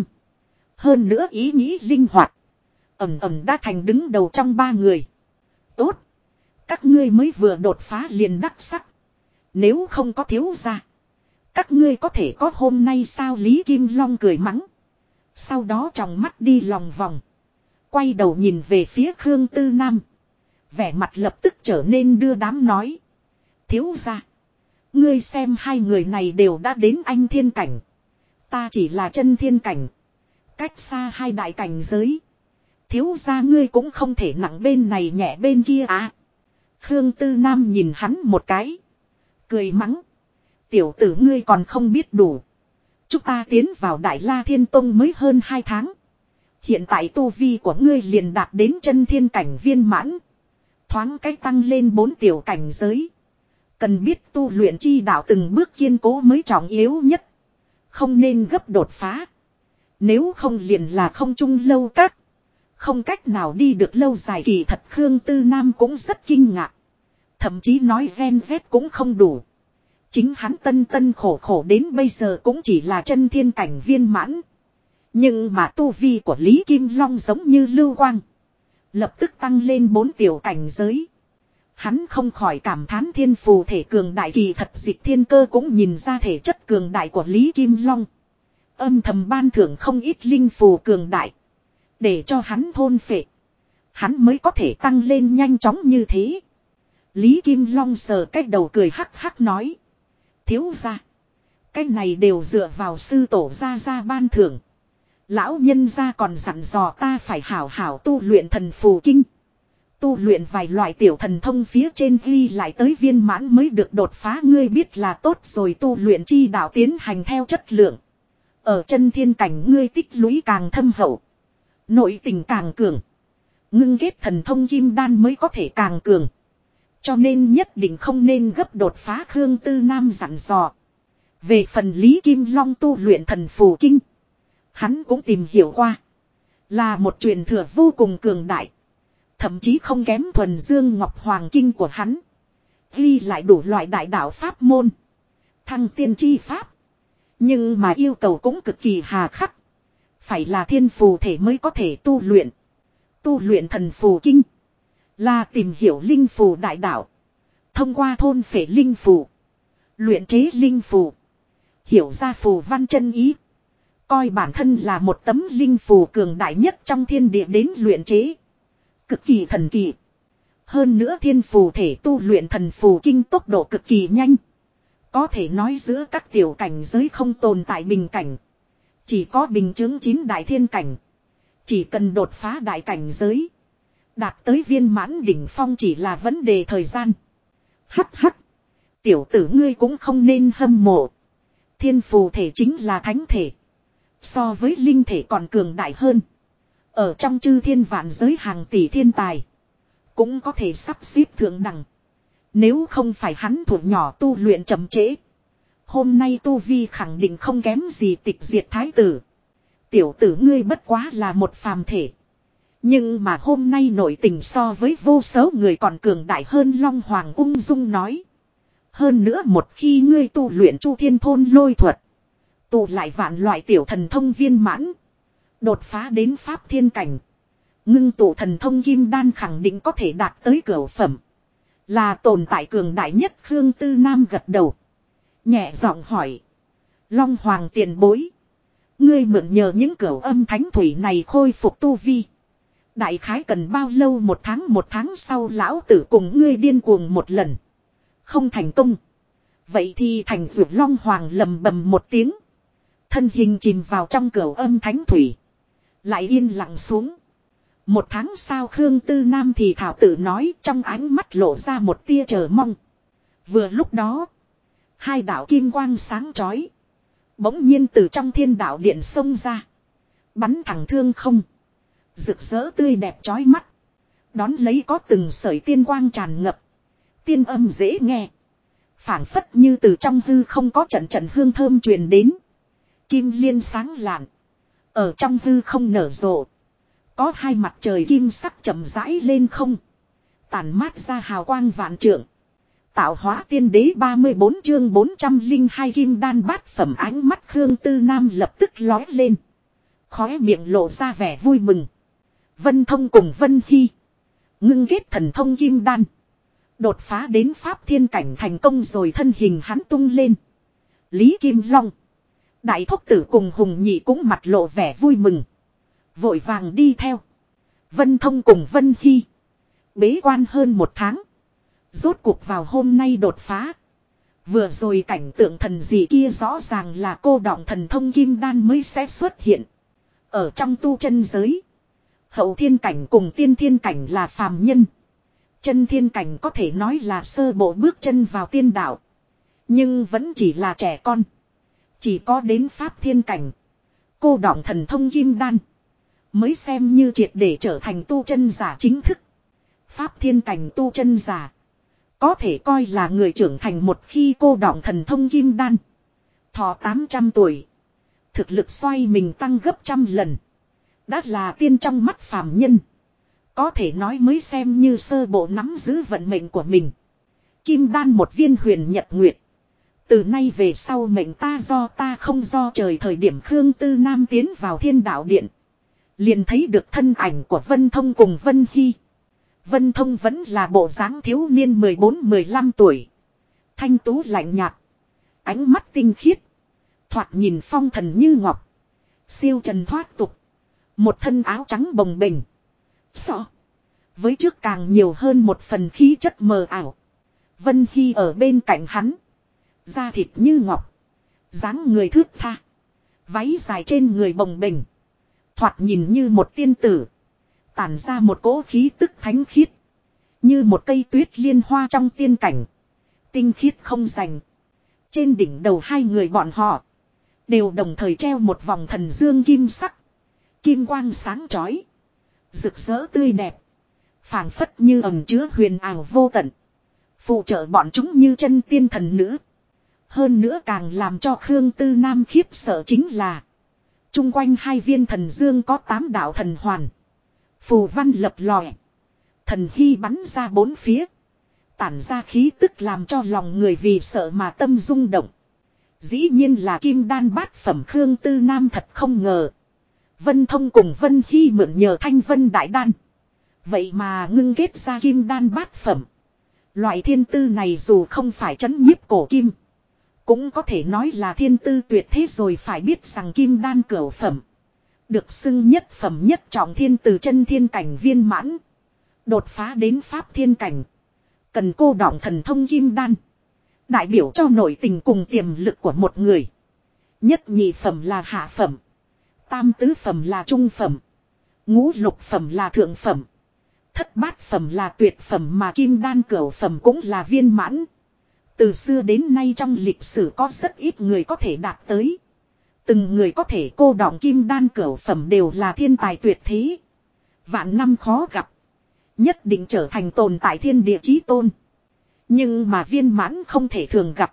Hơn nữa ý nghĩ linh hoạt. Ẩm đã thành đứng đầu trong 3 người. Tốt. Các ngươi mới vừa đột phá liền đắc sắc. Nếu không có thiếu gia. Các ngươi có thể có hôm nay sao? Lý Kim Long cười mắng. Sau đó tròng mắt đi lòng vòng. Quay đầu nhìn về phía Khương Tư Nam. Vẻ mặt lập tức trở nên đưa đám nói. Thiếu gia. Ngươi xem hai người này đều đã đến anh thiên cảnh. Ta chỉ là chân thiên cảnh. Cách xa hai đại cảnh giới. Thiếu gia ngươi cũng không thể nặng bên này nhẹ bên kia à. Khương Tư Nam nhìn hắn một cái. Cười mắng. Tiểu tử ngươi còn không biết đủ. Chúng ta tiến vào Đại La Thiên Tông mới hơn 2 tháng. Hiện tại tu vi của ngươi liền đạt đến chân thiên cảnh viên mãn. Thoáng cách tăng lên 4 tiểu cảnh giới. Cần biết tu luyện chi đạo từng bước kiên cố mới trọng yếu nhất. Không nên gấp đột phá. Nếu không liền là không chung lâu các. Không cách nào đi được lâu dài. Kỳ thật Khương Tư Nam cũng rất kinh ngạc. Thậm chí nói gen z cũng không đủ. Chính hắn tân khổ đến bây giờ cũng chỉ là chân thiên cảnh viên mãn. Nhưng mà tu vi của Lý Kim Long giống như lưu quang. Lập tức tăng lên 4 tiểu cảnh giới. Hắn không khỏi cảm thán thiên phù thể cường đại. Kỳ thật Dịch Thiên Cơ cũng nhìn ra thể chất cường đại của Lý Kim Long. Âm thầm ban thưởng không ít linh phù cường đại. Để cho hắn thôn phệ. Hắn mới có thể tăng lên nhanh chóng như thế. Lý Kim Long sờ cái đầu cười hắc hắc nói. Thiếu gia. Cái này đều dựa vào sư tổ gia ban thưởng. Lão nhân gia còn dặn dò ta phải hảo hảo tu luyện thần phù kinh. Tu luyện vài loại tiểu thần thông phía trên ghi lại tới viên mãn mới được đột phá, ngươi biết là tốt rồi. Tu luyện chi đạo tiến hành theo chất lượng. Ở chân thiên cảnh ngươi tích lũy càng thâm hậu. Nội tình càng cường. Ngưng kết thần thông kim đan mới có thể càng cường. Cho nên nhất định không nên gấp đột phá, Khương Tư Nam dặn dò. Về phần Lý Kim Long tu luyện thần phù kinh. Hắn cũng tìm hiểu qua. Là một truyền thừa vô cùng cường đại. Thậm chí không kém thuần dương ngọc hoàng kinh của hắn. Ghi lại đủ loại đại đạo pháp môn. Thăng tiên chi pháp. Nhưng mà yêu cầu cũng cực kỳ hà khắc. Phải là thiên phù thể mới có thể tu luyện. Tu luyện thần phù kinh. Là tìm hiểu linh phù đại đạo. Thông qua thôn phệ linh phù. Luyện chế linh phù. Hiểu ra phù văn chân ý. Coi bản thân là một tấm linh phù cường đại nhất trong thiên địa đến luyện chế. Cực kỳ thần kỳ. Hơn nữa thiên phù thể tu luyện thần phù kinh tốc độ cực kỳ nhanh. Có thể nói giữa các tiểu cảnh giới không tồn tại bình cảnh. Chỉ có bình chứng 9 đại thiên cảnh. Chỉ cần đột phá đại cảnh giới. Đạt tới viên mãn đỉnh phong chỉ là vấn đề thời gian. Hắc hắc. Tiểu tử ngươi cũng không nên hâm mộ. Thiên phù thể chính là thánh thể. So với linh thể còn cường đại hơn. Ở trong chư thiên vạn giới hàng tỷ thiên tài. Cũng có thể sắp xếp thượng đẳng. Nếu không phải hắn thuộc nhỏ tu luyện chậm trễ. Hôm nay tu vi khẳng định không kém gì tịch diệt thái tử. Tiểu tử ngươi bất quá là một phàm thể. Nhưng mà hôm nay nội tình so với vô số người còn cường đại hơn. Long Hoàng ung dung nói. Hơn nữa một khi ngươi tu luyện chu thiên thôn lôi thuật. Tụ lại vạn loại tiểu thần thông viên mãn. Đột phá đến pháp thiên cảnh. Ngưng tụ thần thông kim đan khẳng định có thể đạt tới cửu phẩm. Là tồn tại cường đại nhất. Khương Tư Nam gật đầu. Nhẹ giọng hỏi. Long Hoàng tiền bối. Ngươi mượn nhờ những cửu âm thánh thủy này khôi phục tu vi. Đại khái cần bao lâu? Một tháng sau lão tử cùng ngươi điên cuồng một lần. Không thành công. Vậy thì thành dược. Long Hoàng lầm bầm một tiếng. Thân hình chìm vào trong cửu âm thánh thủy. Lại yên lặng xuống. Một tháng sau Khương Tư Nam thì thảo tự nói, trong ánh mắt lộ ra một tia chờ mong. Vừa lúc đó. Hai đạo kim quang sáng chói. Bỗng nhiên từ trong thiên đạo điện xông ra. Bắn thẳng thương không. Rực rỡ tươi đẹp chói mắt. Đón lấy có từng sợi tiên quang tràn ngập. Tiên âm dễ nghe. Phảng phất như từ trong hư không có trận trận hương thơm truyền đến. Kim liên sáng lạn. Ở trong hư không nở rộ. Có hai mặt trời kim sắc chậm rãi lên không. Tàn mát ra hào quang vạn trượng. Tạo hóa tiên đế 34 chương 402 kim đan bát phẩm. Ánh mắt Khương Tư Nam lập tức lói lên. Khóe miệng lộ ra vẻ vui mừng. Vân Thông cùng Vân Hy. Ngưng kết thần thông kim đan. Đột phá đến pháp thiên cảnh thành công rồi. Thân hình hắn tung lên. Lý Kim Long. Đại thúc tử cùng Hùng Nhị cũng mặt lộ vẻ vui mừng. Vội vàng đi theo. Vân Thông cùng Vân Hy. Bế quan hơn một tháng. Rốt cuộc vào hôm nay đột phá. Vừa rồi cảnh tượng thần dị kia rõ ràng là cô đọng thần thông kim đan mới sẽ xuất hiện. Ở trong tu chân giới. Hậu thiên cảnh cùng tiên thiên cảnh là phàm nhân. Chân thiên cảnh có thể nói là sơ bộ bước chân vào tiên đạo. Nhưng vẫn chỉ là trẻ con. Chỉ có đến pháp thiên cảnh. Cô đọng thần thông kim đan. Mới xem như triệt để trở thành tu chân giả chính thức. Pháp thiên cảnh tu chân giả. Có thể coi là người trưởng thành một khi cô đọng thần thông kim đan. Thọ 800 tuổi. Thực lực xoay mình tăng gấp trăm lần. Đã là tiên trong mắt phàm nhân. Có thể nói mới xem như sơ bộ nắm giữ vận mệnh của mình. Kim đan một viên huyền nhật nguyệt. Từ nay về sau mệnh ta do ta không do trời. Thời điểm Khương Tư Nam tiến vào thiên đạo điện. Liền thấy được thân ảnh của Vân Thông cùng Vân Hy. Vân Thông vẫn là bộ dáng thiếu niên 14-15 tuổi. Thanh tú lạnh nhạt. Ánh mắt tinh khiết. Thoạt nhìn phong thần như ngọc. Siêu trần thoát tục. Một thân áo trắng bồng bềnh. Sợ. Với trước càng nhiều hơn một phần khí chất mờ ảo. Vân Hy ở bên cạnh hắn. Da thịt như ngọc. Dáng người thướt tha. Váy dài trên người bồng bềnh. Thoạt nhìn như một tiên tử. Tản ra một cỗ khí tức thánh khiết. Như một cây tuyết liên hoa trong tiên cảnh. Tinh khiết không rành. Trên đỉnh đầu hai người bọn họ. Đều đồng thời treo một vòng thần dương kim sắc. Kim quang sáng chói. Rực rỡ tươi đẹp. Phảng phất như ẩn chứa huyền ảo vô tận. Phụ trợ bọn chúng như chân tiên thần nữ. Hơn nữa càng làm cho Khương Tư Nam khiếp sợ chính là. Trung quanh hai viên thần dương có 8 đạo thần hoàn. Phù văn lập lòe. Thần hy bắn ra bốn phía. Tản ra khí tức làm cho lòng người vì sợ mà tâm rung động. Dĩ nhiên là kim đan bát phẩm. Khương Tư Nam thật không ngờ. Vân Thông cùng Vân Hy mượn nhờ Thanh Vân Đại Đan. Vậy mà ngưng kết ra kim đan bát phẩm. Loại thiên tư này dù không phải trấn nhiếp cổ kim. Cũng có thể nói là thiên tư tuyệt thế rồi, phải biết rằng kim đan cửu phẩm. Được xưng nhất phẩm nhất trọng thiên, từ chân thiên cảnh viên mãn. Đột phá đến pháp thiên cảnh. Cần cô đọng thần thông kim đan. Đại biểu cho nội tình cùng tiềm lực của một người. Nhất nhị phẩm là hạ phẩm. Tam tứ phẩm là trung phẩm. Ngũ lục phẩm là thượng phẩm. Thất bát phẩm là tuyệt phẩm, mà kim đan cửu phẩm cũng là viên mãn. Từ xưa đến nay trong lịch sử có rất ít người có thể đạt tới. Từng người có thể cô đọng kim đan cửu phẩm đều là thiên tài tuyệt thế. Vạn năm khó gặp. Nhất định trở thành tồn tại thiên địa chí tôn. Nhưng mà viên mãn không thể thường gặp.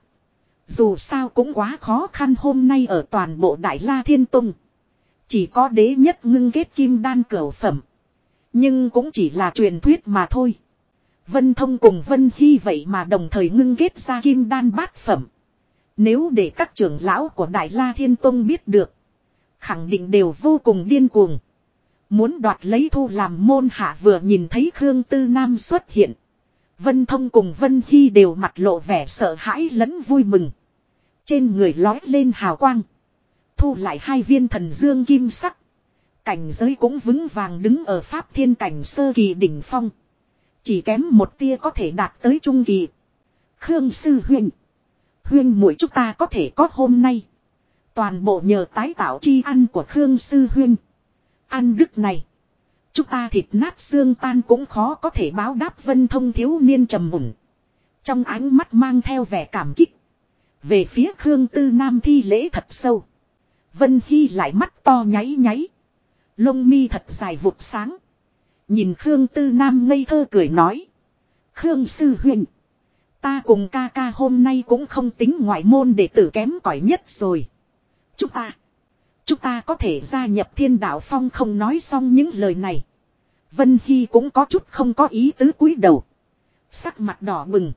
Dù sao cũng quá khó khăn. Hôm nay ở toàn bộ Đại La Thiên Tông, chỉ có đế nhất ngưng kết kim đan cửu phẩm. Nhưng cũng chỉ là truyền thuyết mà thôi. Vân Thông cùng Vân Hy vậy mà đồng thời ngưng kết ra kim đan bát phẩm. Nếu để các trưởng lão của Đại La Thiên Tông biết được, khẳng định đều vô cùng điên cuồng. Muốn đoạt lấy thu làm môn hạ. Vừa nhìn thấy Khương Tư Nam xuất hiện, Vân Thông cùng Vân Hy đều mặt lộ vẻ sợ hãi lẫn vui mừng. Trên người lói lên hào quang. Thu lại hai viên thần dương kim sắc. Cảnh giới cũng vững vàng đứng ở pháp thiên cảnh sơ kỳ đỉnh phong. Chỉ kém một tia có thể đạt tới trung kỳ. Khương sư huynh, huynh muội chúng ta có thể có hôm nay, toàn bộ nhờ tái tạo chi ăn của Khương sư huynh. Ăn đức này, chúng ta thịt nát xương tan cũng khó có thể báo đáp. Vân Thông thiếu niên trầm mùn, trong ánh mắt mang theo vẻ cảm kích. Về phía Khương Tư Nam thi lễ thật sâu. Vân Hy lại mắt to nháy nháy, lông mi thật dài vụt sáng. Nhìn Khương Tư Nam ngây thơ cười nói. Khương sư huynh, ta cùng ca ca hôm nay cũng không tính ngoại môn đệ tử kém cỏi nhất rồi. Chúng ta có thể gia nhập Thiên Đạo Phong. Không nói xong những lời này, Vân Hy cũng có chút không có ý tứ cúi đầu. Sắc mặt đỏ bừng.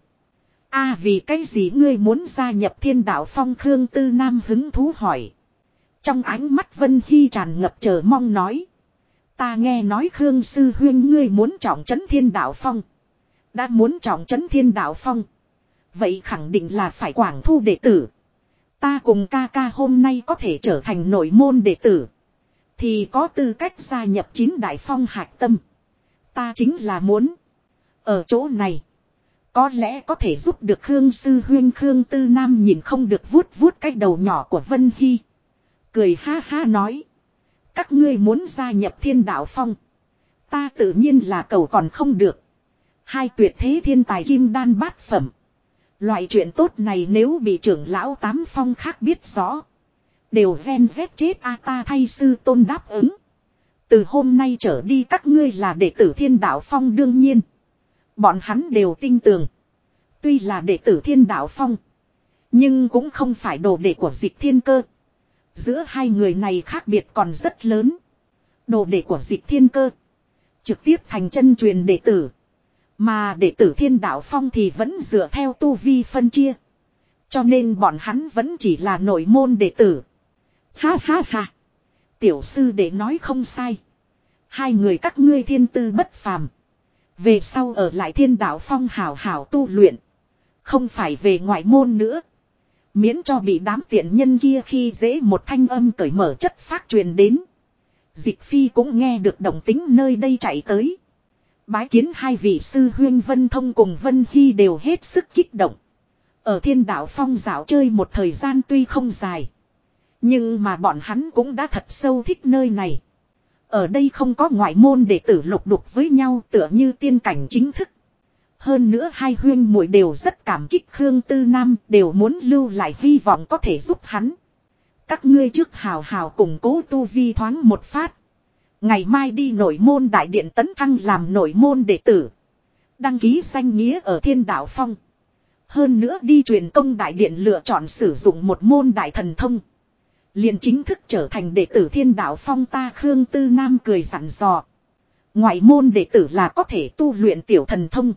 Vì cái gì ngươi muốn gia nhập Thiên Đạo Phong? Khương Tư Nam hứng thú hỏi. Trong ánh mắt Vân Hy tràn ngập chờ mong nói. Ta nghe nói Khương sư huynh ngươi muốn trọng trấn Thiên Đạo Phong. Đã muốn trọng trấn Thiên Đạo Phong, vậy khẳng định là phải quảng thu đệ tử. Ta cùng ca ca hôm nay có thể trở thành nội môn đệ tử, thì có tư cách gia nhập 9 đại phong hạch tâm. Ta chính là muốn ở chỗ này, có lẽ có thể giúp được Khương sư huynh. Khương Tư Nam nhìn không được vuốt vuốt cái đầu nhỏ của Vân Hy, cười ha ha nói. Các ngươi muốn gia nhập Thiên Đạo Phong, ta tự nhiên là cầu còn không được. Hai tuyệt thế thiên tài kim đan bát phẩm, loại chuyện tốt này nếu bị trưởng lão 8 phong khác biết rõ, đều ven vét chết. Ta thay sư tôn đáp ứng. Từ hôm nay trở đi các ngươi là đệ tử Thiên Đạo Phong. Đương nhiên bọn hắn đều tin tưởng, tuy là đệ tử Thiên Đạo Phong, nhưng cũng không phải đồ đệ của Dịch Thiên Cơ. Giữa hai người này khác biệt còn rất lớn. Đồ đệ của Dịch Thiên Cơ trực tiếp thành chân truyền đệ tử, mà đệ tử Thiên Đạo Phong thì vẫn dựa theo tu vi phân chia, cho nên bọn hắn vẫn chỉ là nội môn đệ tử. Ha ha ha, tiểu sư đệ nói không sai. Hai người các ngươi thiên tư bất phàm, về sau ở lại Thiên Đạo Phong hảo hảo tu luyện, không phải về ngoại môn nữa, miễn cho bị đám tiện nhân kia khi dễ. Một thanh âm cởi mở chất phác truyền đến. Dịch Phi cũng nghe được động tính nơi đây chạy tới. Bái kiến hai vị sư huynh. Vân Thông cùng Vân Hy đều hết sức kích động. Ở Thiên Đạo Phong dạo chơi một thời gian tuy không dài, nhưng mà bọn hắn cũng đã thật sâu thích nơi này. Ở đây không có ngoại môn đệ tử lục đục với nhau, tựa như tiên cảnh chính thức. Hơn nữa hai huyên muội đều rất cảm kích Khương Tư Nam, đều muốn lưu lại hy vọng có thể giúp hắn. Các ngươi trước hào hào củng cố tu vi thoáng một phát. Ngày mai đi nội môn đại điện tấn thăng làm nội môn đệ tử. Đăng ký danh nghĩa ở Thiên Đạo Phong. Hơn nữa đi truyền công đại điện lựa chọn sử dụng một môn đại thần thông. Liền chính thức trở thành đệ tử Thiên Đạo Phong ta Khương Tư Nam cười dặn dò. Ngoại môn đệ tử là có thể tu luyện tiểu thần thông.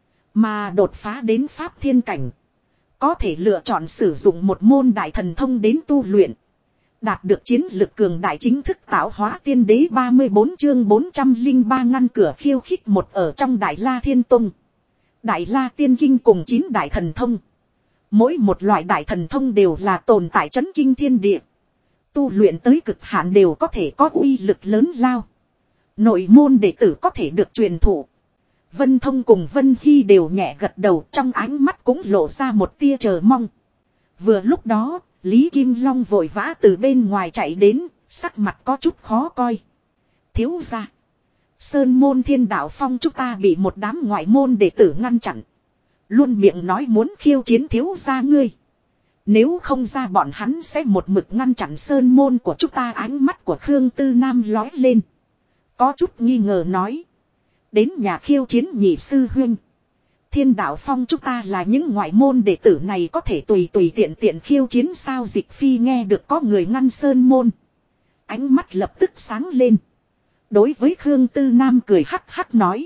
Mà đột phá đến Pháp Thiên Cảnh. Có thể lựa chọn sử dụng một môn đại thần thông đến tu luyện. Đạt được chiến lực cường đại chính thức tạo hóa tiên đế 34 chương 403 ngăn cửa khiêu khích một ở trong Đại La Thiên Tông. Đại La Tiên Kinh cùng 9 đại thần thông. Mỗi một loại đại thần thông đều là tồn tại chấn kinh thiên địa. Tu luyện tới cực hạn đều có thể có uy lực lớn lao. Nội môn đệ tử có thể được truyền thụ. Vân Thông cùng Vân Hy đều nhẹ gật đầu, trong ánh mắt cũng lộ ra một tia chờ mong. Vừa lúc đó, Lý Kim Long vội vã từ bên ngoài chạy đến, sắc mặt có chút khó coi. Thiếu gia, Sơn môn Thiên Đạo Phong chúng ta bị một đám ngoại môn đệ tử ngăn chặn. Luôn miệng nói muốn khiêu chiến thiếu gia ngươi. Nếu không ra bọn hắn sẽ một mực ngăn chặn sơn môn của chúng ta. Ánh mắt của Khương Tư Nam lói lên. Có chút nghi ngờ nói. Đến nhà khiêu chiến nhị sư huynh. Thiên Đạo Phong chúng ta là những ngoại môn đệ tử này có thể tùy tiện tiện khiêu chiến sao. Dịch Phi nghe được có người ngăn sơn môn. Ánh mắt lập tức sáng lên. Đối với Khương Tư Nam cười hắc hắc nói.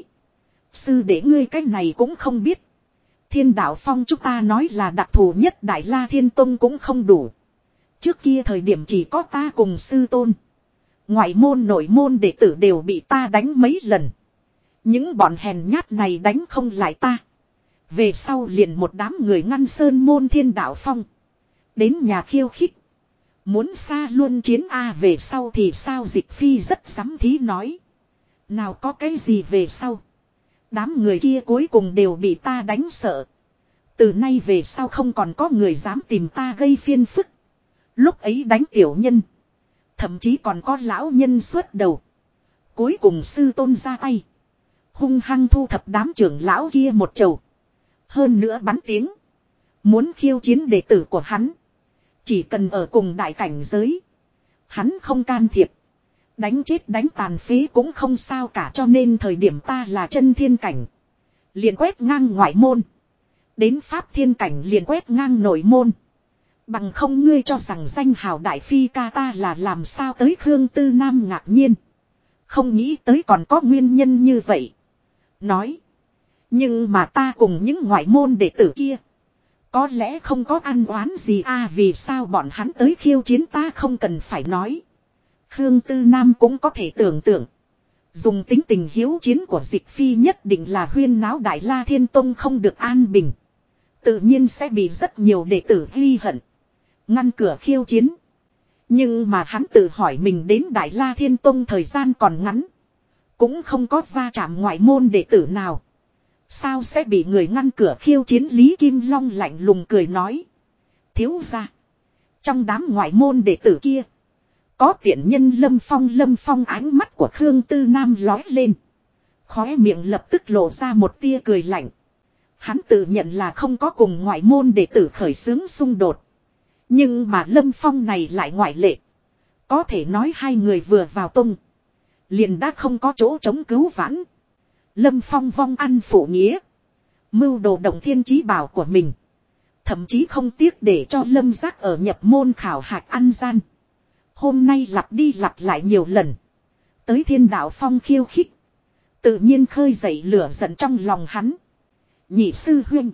Sư đệ ngươi cái này cũng không biết. Thiên Đạo Phong chúng ta nói là đặc thù nhất Đại La Thiên Tông cũng không đủ. Trước kia thời điểm chỉ có ta cùng sư tôn. Ngoại môn nội môn đệ tử đều bị ta đánh mấy lần. Những bọn hèn nhát này đánh không lại ta. Về sau liền một đám người ngăn sơn môn Thiên Đạo Phong. Đến nhà khiêu khích. Muốn xa luôn chiến A về sau thì sao. Dịch Phi rất sắm thí nói. Nào có cái gì về sau. Đám người kia cuối cùng đều bị ta đánh sợ. Từ nay về sau không còn có người dám tìm ta gây phiền phức. Lúc ấy đánh tiểu nhân. Thậm chí còn có lão nhân xuất đầu. Cuối cùng sư tôn ra tay. Hung hăng thu thập đám trưởng lão kia một chầu. Hơn nữa bắn tiếng. Muốn khiêu chiến đệ tử của hắn. Chỉ cần ở cùng đại cảnh giới. Hắn không can thiệp. Đánh chết đánh tàn phế cũng không sao cả, cho nên thời điểm ta là chân thiên cảnh. Liền quét ngang ngoại môn. Đến Pháp Thiên Cảnh liền quét ngang nội môn. Bằng không ngươi cho rằng danh hào đại phi ca ta là làm sao tới. Khương Tư Nam ngạc nhiên. Không nghĩ tới còn có nguyên nhân như vậy. Nói. Nhưng mà ta cùng những ngoại môn đệ tử kia. Có lẽ không có ăn oán gì vì sao bọn hắn tới khiêu chiến ta không cần phải nói. Khương Tư Nam cũng có thể tưởng tượng. Dùng tính tình hiếu chiến của Dịch Phi nhất định là huyên náo Đại La Thiên Tông không được an bình. Tự nhiên sẽ bị rất nhiều đệ tử ghi hận. Ngăn cửa khiêu chiến. Nhưng mà hắn tự hỏi mình đến Đại La Thiên Tông thời gian còn ngắn. Cũng không có va chạm ngoại môn đệ tử nào. Sao sẽ bị người ngăn cửa khiêu chiến. Lý Kim Long lạnh lùng cười nói. Thiếu gia. Trong đám ngoại môn đệ tử kia. Có tiện nhân Lâm Phong ánh mắt của Khương Tư Nam lói lên. Khóe miệng lập tức lộ ra một tia cười lạnh. Hắn tự nhận là không có cùng ngoại môn đệ tử khởi xướng xung đột. Nhưng mà Lâm Phong này lại ngoại lệ. Có thể nói hai người vừa vào tông. Liền đã không có chỗ chống cứu vãn. Lâm Phong vong ăn phụ nghĩa. Mưu đồ động thiên chí bảo của mình. Thậm chí không tiếc để cho Lâm Giác ở nhập môn khảo hạch ăn gian. Hôm nay lặp đi lặp lại nhiều lần. Tới Thiên Đạo Phong khiêu khích. Tự nhiên khơi dậy lửa giận trong lòng hắn. Nhị sư huynh.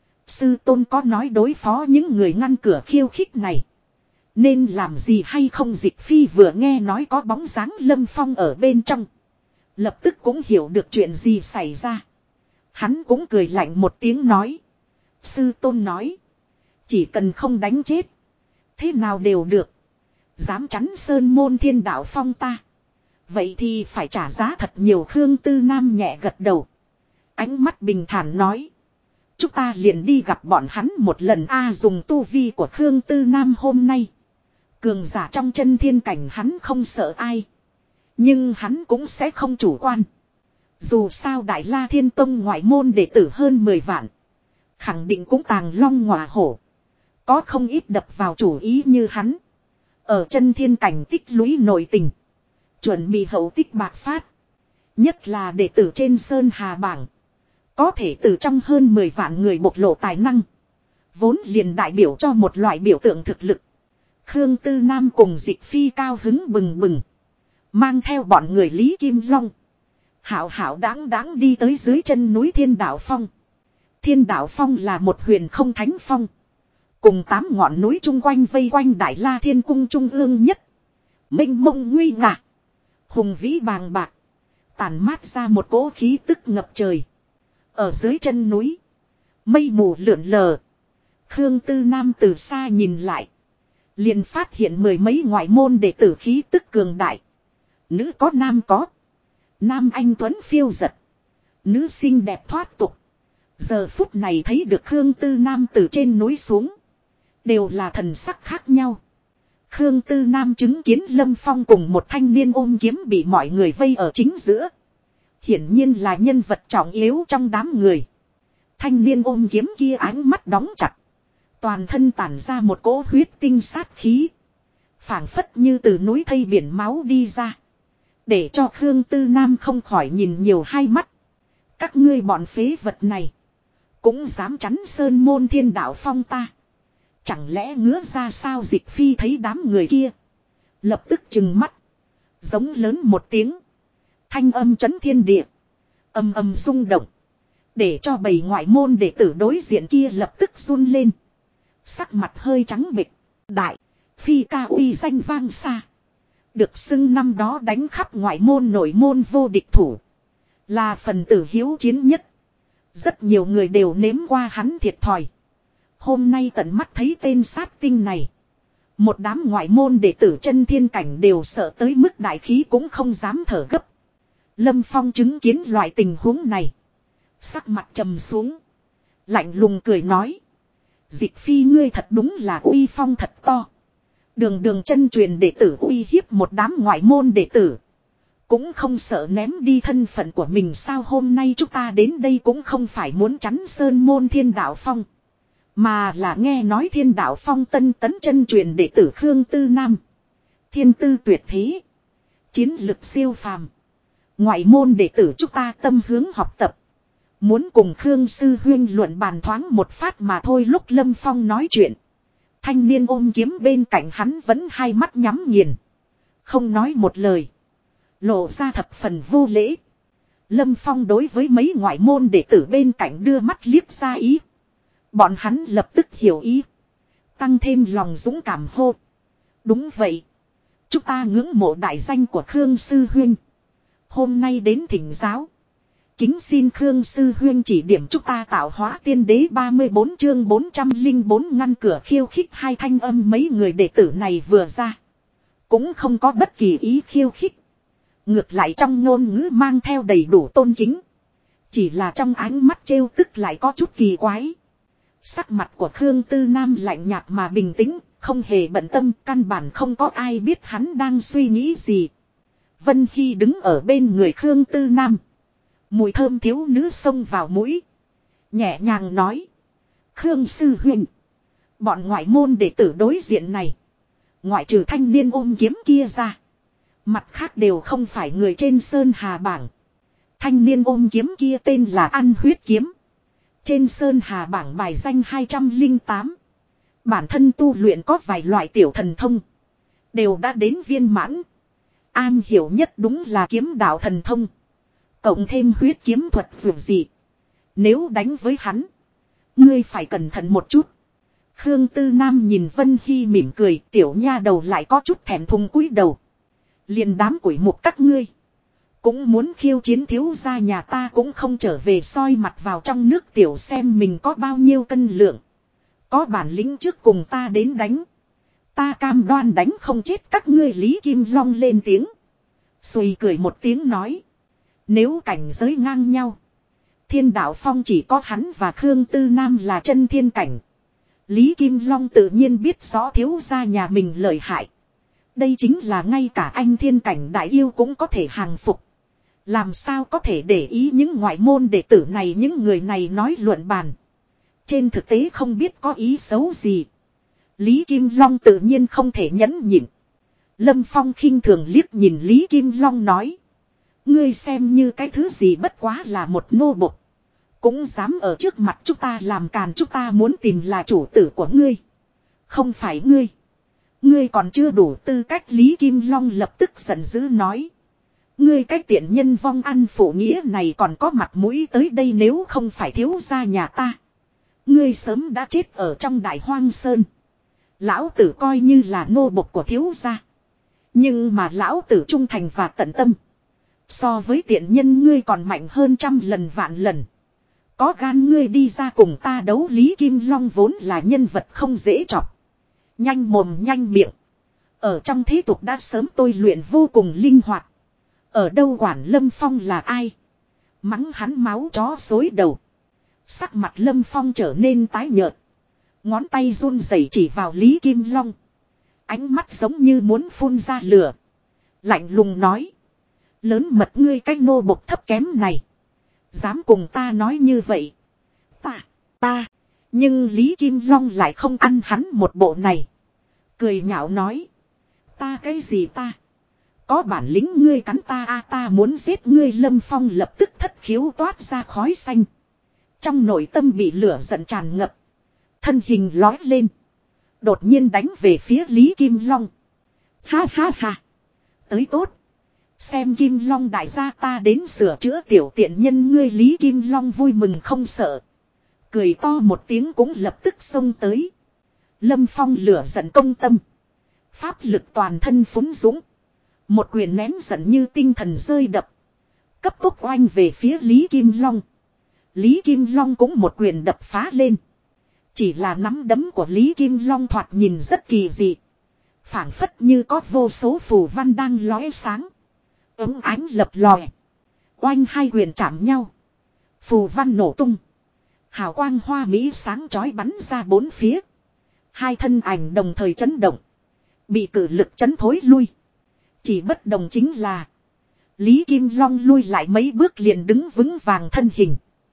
Sư tôn có nói đối phó những người ngăn cửa khiêu khích này. Nên làm gì hay không. Dịch Phi vừa nghe nói có bóng dáng Lâm Phong ở bên trong. Lập tức cũng hiểu được chuyện gì xảy ra. Hắn cũng cười lạnh một tiếng nói. Sư tôn nói. Chỉ cần không đánh chết. Thế nào đều được. Dám chắn sơn môn Thiên Đạo Phong ta. Vậy thì phải trả giá thật nhiều. Khương Tư Nam nhẹ gật đầu. Ánh mắt bình thản nói. Chúng ta liền đi gặp bọn hắn một lần dùng tu vi của Khương Tư Nam hôm nay. Cường giả trong chân thiên cảnh hắn không sợ ai. Nhưng hắn cũng sẽ không chủ quan. Dù sao Đại La Thiên Tông ngoại môn đệ tử hơn 10 vạn. Khẳng định cũng tàng long ngọa hổ. Có không ít đập vào chủ ý như hắn. Ở chân thiên cảnh tích lũy nội tình. Chuẩn bị hậu tích bạc phát. Nhất là đệ tử trên Sơn Hà bảng. Có thể từ trong hơn 10 vạn người bộc lộ tài năng. Vốn liền đại biểu cho một loại biểu tượng thực lực. Khương Tư Nam cùng Dịch Phi cao hứng bừng bừng. Mang theo bọn người Lý Kim Long. Hảo hảo đáng đáng đi tới dưới chân núi Thiên Đạo Phong. Thiên Đạo Phong là một huyền không thánh phong. Cùng 8 ngọn núi chung quanh vây quanh Đại La Thiên Cung trung ương nhất. Mênh mông nguy nga. Hùng vĩ bàng bạc. Tản mát ra một cỗ khí tức ngập trời. Ở dưới chân núi. Mây mù lượn lờ. Khương Tư Nam từ xa nhìn lại. Liền phát hiện 10 mấy ngoại môn đệ tử khí tức cường đại. Nữ có nam có. Nam anh tuấn phiêu giật. Nữ xinh đẹp thoát tục. Giờ phút này thấy được Khương Tư Nam từ trên núi xuống. Đều là thần sắc khác nhau. Khương Tư Nam chứng kiến Lâm Phong cùng một thanh niên ôm kiếm bị mọi người vây ở chính giữa. Hiển nhiên là nhân vật trọng yếu trong đám người. Thanh niên ôm kiếm kia ánh mắt đóng chặt. Toàn thân tản ra một cỗ huyết tinh sát khí. Phảng phất như từ núi thây biển máu đi ra. Để cho Khương Tư Nam không khỏi nhìn nhiều hai mắt. Các ngươi bọn phế vật này. Cũng dám chắn Sơn Môn Thiên Đạo Phong ta. Chẳng lẽ ngứa ra sao? Dịch Phi thấy đám người kia. Lập tức trừng mắt. Giống lớn một tiếng. Thanh âm chấn thiên địa. Âm âm rung động. Để cho bầy ngoại môn đệ tử đối diện kia lập tức run lên. Sắc mặt hơi trắng bệch. Đại. Phi ca uy danh vang xa. Được xưng năm đó đánh khắp ngoại môn nội môn vô địch thủ. Là phần tử hiếu chiến nhất. Rất nhiều người đều nếm qua hắn thiệt thòi. Hôm nay tận mắt thấy tên sát tinh này. Một đám ngoại môn đệ tử chân thiên cảnh đều sợ tới mức đại khí cũng không dám thở gấp. Lâm Phong chứng kiến loại tình huống này. Sắc mặt trầm xuống. Lạnh lùng cười nói. Dịch Phi ngươi thật đúng là uy phong thật to. Đường đường chân truyền đệ tử uy hiếp một đám ngoại môn đệ tử. Cũng không sợ ném đi thân phận của mình sao? Hôm nay chúng ta đến đây cũng không phải muốn chắn Sơn Môn Thiên Đạo Phong. Mà là nghe nói Thiên Đạo Phong tân tấn chân truyền đệ tử Khương Tư Nam. Thiên tư tuyệt thế. Chiến lực siêu phàm. Ngoại môn đệ tử chúng ta tâm hướng học tập. Muốn cùng Khương Sư Huyên luận bàn thoáng một phát mà thôi. Lúc Lâm Phong nói chuyện. Thanh niên ôm kiếm bên cạnh hắn vẫn hai mắt nhắm nghiền. Không nói một lời. Lộ ra thập phần vô lễ. Lâm Phong đối với mấy ngoại môn đệ tử bên cạnh đưa mắt liếc ra ý. Bọn hắn lập tức hiểu ý. Tăng thêm lòng dũng cảm hô. Đúng vậy. Chúng ta ngưỡng mộ đại danh của Khương Sư Huyên. Hôm nay đến thỉnh giáo. Kính xin Khương Sư Huyên chỉ điểm chúng ta tạo hóa tiên đế 34 chương 404 ngăn cửa khiêu khích. Hai thanh âm mấy người đệ tử này vừa ra. Cũng không có bất kỳ ý khiêu khích. Ngược lại trong ngôn ngữ mang theo đầy đủ tôn kính. Chỉ là trong ánh mắt trêu tức lại có chút kỳ quái. Sắc mặt của Khương Tư Nam lạnh nhạt mà bình tĩnh, không hề bận tâm, căn bản không có ai biết hắn đang suy nghĩ gì. Vân Hy đứng ở bên người Khương Tư Nam. Mùi thơm thiếu nữ xông vào mũi. Nhẹ nhàng nói. Khương Sư Huynh. Bọn ngoại môn đệ tử đối diện này. Ngoại trừ thanh niên ôm kiếm kia ra. Mặt khác đều không phải người trên Sơn Hà bảng. Thanh niên ôm kiếm kia tên là Ăn Huyết Kiếm. Trên Sơn Hà bảng bài danh 208. Bản thân tu luyện có vài loại tiểu thần thông. Đều đã đến viên mãn. An hiểu nhất đúng là kiếm đạo thần thông. Cộng thêm huyết kiếm thuật dù gì. Nếu đánh với hắn. Ngươi phải cẩn thận một chút. Khương Tư Nam nhìn Vân Hy mỉm cười. Tiểu nha đầu lại có chút thèm thùng cúi đầu. Liền đám quỷ mục các ngươi. Cũng muốn khiêu chiến thiếu gia nhà ta cũng không trở về soi mặt vào trong nước tiểu xem mình có bao nhiêu cân lượng. Có bản lĩnh trước cùng ta đến đánh. Ta cam đoan đánh không chết các ngươi. Lý Kim Long lên tiếng. Xùi cười một tiếng nói. Nếu cảnh giới ngang nhau. Thiên Đạo Phong chỉ có hắn và Khương Tư Nam là chân thiên cảnh. Lý Kim Long tự nhiên biết rõ thiếu gia nhà mình lợi hại. Đây chính là ngay cả anh thiên cảnh đại yêu cũng có thể hàng phục. Làm sao có thể để ý những ngoại môn đệ tử này, những người này nói luận bàn. Trên thực tế không biết có ý xấu gì. Lý Kim Long tự nhiên không thể nhẫn nhịn. Lâm Phong khinh thường liếc nhìn Lý Kim Long nói. Ngươi xem như cái thứ gì, bất quá là một nô bộc. Cũng dám ở trước mặt chúng ta làm càn, chúng ta muốn tìm là chủ tử của ngươi. Không phải ngươi. Ngươi còn chưa đủ tư cách. Lý Kim Long lập tức giận dữ nói. Ngươi cái tiện nhân vong ăn phụ nghĩa này còn có mặt mũi tới đây, nếu không phải thiếu gia nhà ta. Ngươi sớm đã chết ở trong Đại Hoang Sơn. Lão tử coi như là nô bộc của thiếu gia. Nhưng mà lão tử trung thành và tận tâm. So với tiện nhân ngươi còn mạnh hơn trăm lần vạn lần. Có gan ngươi đi ra cùng ta đấu. Lý Kim Long vốn là nhân vật không dễ chọc. Nhanh mồm nhanh miệng. Ở trong thế tục đã sớm tôi luyện vô cùng linh hoạt. Ở đâu quản Lâm Phong là ai. Mắng hắn máu chó xối đầu. Sắc mặt Lâm Phong trở nên tái nhợt. Ngón tay run rẩy chỉ vào Lý Kim Long. Ánh mắt giống như muốn phun ra lửa. Lạnh lùng nói. Lớn mật ngươi cái nô bộc thấp kém này. Dám cùng ta nói như vậy. Ta. Nhưng Lý Kim Long lại không ăn hắn một bộ này. Cười nhạo nói. Ta cái gì ta. Có bản lĩnh ngươi cắn ta ta muốn giết ngươi. Lâm Phong lập tức thất khiếu toát ra khói xanh. Trong nội tâm bị lửa giận tràn ngập. Thân hình lói lên. Đột nhiên đánh về phía Lý Kim Long. Ha ha ha. Tới tốt. Xem Kim Long đại gia ta đến sửa chữa tiểu tiện nhân ngươi. Lý Kim Long vui mừng không sợ. Cười to một tiếng cũng lập tức xông tới. Lâm Phong lửa giận công tâm. Pháp lực toàn thân phúng dũng. Một quyền nén giận như tinh thần rơi đập. Cấp tốc oanh về phía Lý Kim Long. Lý Kim Long cũng một quyền đập phá lên. Chỉ là nắm đấm của Lý Kim Long thoạt nhìn rất kỳ dị. Phảng phất như có vô số phù văn đang lóe sáng. Ống ánh lập lòe. Oanh hai quyền chạm nhau. Phù văn nổ tung. Hào quang hoa mỹ sáng chói bắn ra bốn phía. Hai thân ảnh đồng thời chấn động. Bị cử lực chấn thối lui. Chỉ bất đồng chính là Lý Kim Long lui lại mấy bước liền đứng vững vàng thân hình.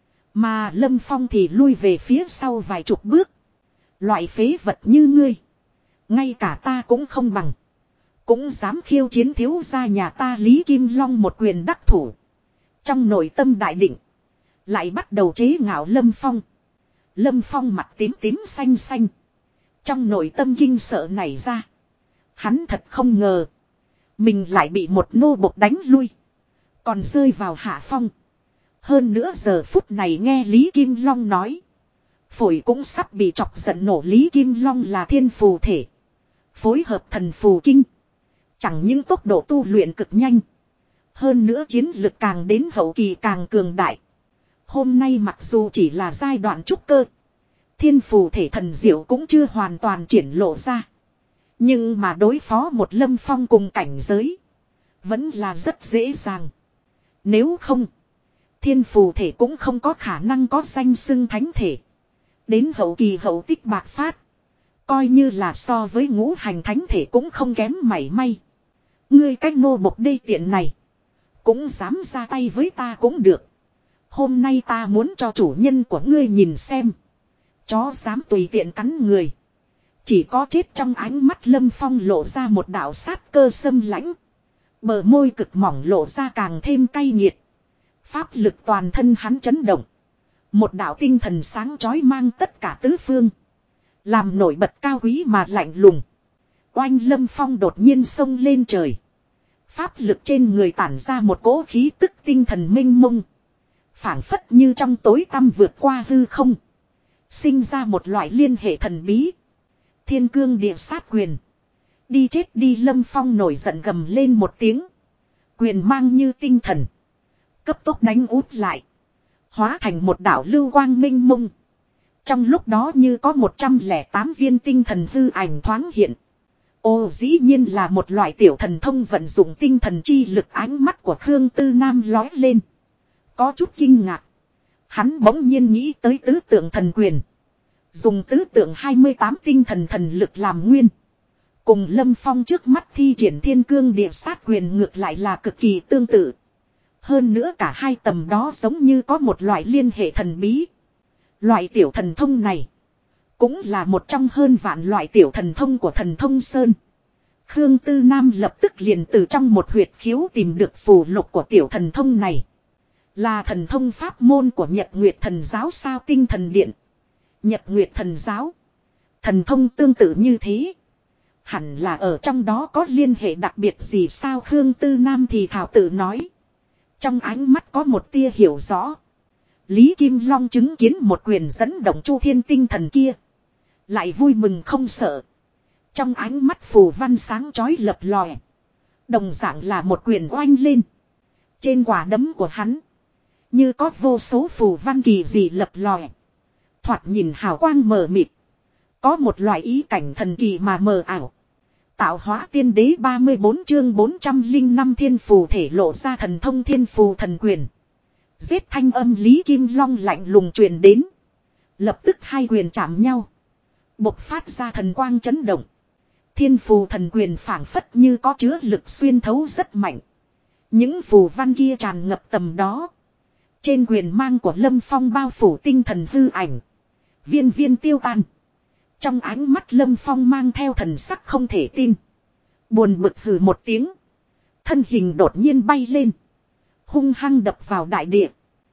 Mà Lâm Phong thì lui về phía sau vài chục bước. Loại phế vật như ngươi. Ngay cả ta cũng không bằng. Cũng dám khiêu chiến thiếu gia nhà ta. Lý Kim Long một quyền đắc thủ. Trong nội tâm đại định. Lại bắt đầu chế ngạo Lâm Phong. Lâm Phong mặt tím tím xanh xanh. Trong nội tâm kinh sợ nảy ra. Hắn thật không ngờ. Mình lại bị một nô bộc đánh lui. Còn rơi vào hạ phong. Hơn nữa giờ phút này nghe Lý Kim Long nói. Phổi cũng sắp bị chọc giận nổ. Lý Kim Long là thiên phù thể. Phối hợp thần phù kinh. Chẳng những tốc độ tu luyện cực nhanh. Hơn nữa chiến lực càng đến hậu kỳ càng cường đại. Hôm nay mặc dù chỉ là giai đoạn trúc cơ. Thiên phù thể thần diệu cũng chưa hoàn toàn triển lộ ra. Nhưng mà đối phó một Lâm Phong cùng cảnh giới. Vẫn là rất dễ dàng. Nếu không. Thiên phù thể cũng không có khả năng có danh xưng thánh thể. Đến hậu kỳ hậu tích bạc phát. Coi như là so với ngũ hành thánh thể cũng không kém mảy may. Ngươi cái nô bộc đê tiện này. Cũng dám ra tay với ta cũng được. Hôm nay ta muốn cho chủ nhân của ngươi nhìn xem. Chó dám tùy tiện cắn người. Chỉ có chết trong ánh mắt Lâm Phong lộ ra một đạo sát cơ xâm lãnh. Bờ môi cực mỏng lộ ra càng thêm cay nghiệt. Pháp lực toàn thân hắn chấn động. Một đạo tinh thần sáng chói mang tất cả tứ phương. Làm nổi bật cao quý mà lạnh lùng. Oanh Lâm Phong đột nhiên xông lên trời. Pháp lực trên người tản ra một cỗ khí tức tinh thần minh mông. Phảng phất như trong tối tăm vượt qua hư không. Sinh ra một loại liên hệ thần bí. Thiên cương địa sát quyền. Đi chết đi. Lâm Phong nổi giận gầm lên một tiếng. Quyền mang như tinh thần. Cấp tốc đánh út lại. Hóa thành một đạo lưu quang minh mông. Trong lúc đó như có 108 viên tinh thần hư ảnh thoáng hiện. Ồ, dĩ nhiên là một loại tiểu thần thông vận dụng tinh thần chi lực. Ánh mắt của Khương Tư Nam lói lên. Có chút kinh ngạc. Hắn bỗng nhiên nghĩ tới tứ tượng thần quyền. Dùng tứ tượng 28 tinh thần thần lực làm nguyên. Cùng Lâm Phong trước mắt thi triển thiên cương địa sát quyền ngược lại là cực kỳ tương tự. Hơn nữa cả hai tầm đó giống như có một loại liên hệ thần bí. Loại tiểu thần thông này cũng là một trong hơn vạn loại tiểu thần thông của Thần Thông Sơn. Khương Tư Nam lập tức liền từ trong một huyệt khiếu tìm được phù lục của tiểu thần thông này. Là thần thông pháp môn của Nhật Nguyệt Thần Giáo sao Tinh Thần Điện. Nhật Nguyệt Thần Giáo. Thần thông tương tự như thế. Hẳn là ở trong đó có liên hệ đặc biệt gì sao Khương Tư Nam thì thảo tự nói. Trong ánh mắt có một tia hiểu rõ. Lý Kim Long chứng kiến một quyền dẫn động Chu Thiên tinh thần kia. Lại vui mừng không sợ. Trong ánh mắt phù văn sáng chói lập lòe. Đồng dạng là một quyền oanh lên. Trên quả đấm của hắn. Như có vô số phù văn kỳ dị lập lòe. Thoạt nhìn hào quang mờ mịt. Có một loại ý cảnh thần kỳ mà mờ ảo. Tạo hóa tiên đế 34 chương 405 thiên phù thể lộ ra thần thông thiên phù thần quyền. Giết thanh âm Lý Kim Long lạnh lùng truyền đến. Lập tức hai quyền chạm nhau. Bộc phát ra thần quang chấn động. Thiên phù thần quyền phảng phất như có chứa lực xuyên thấu rất mạnh. Những phù văn kia tràn ngập tầm đó. Trên quyền mang của Lâm Phong bao phủ tinh thần hư ảnh. Viên viên tiêu tan. Trong ánh mắt Lâm Phong mang theo thần sắc không thể tin. Buồn bực hừ một tiếng. Thân hình đột nhiên bay lên. Hung hăng đập vào đại địa.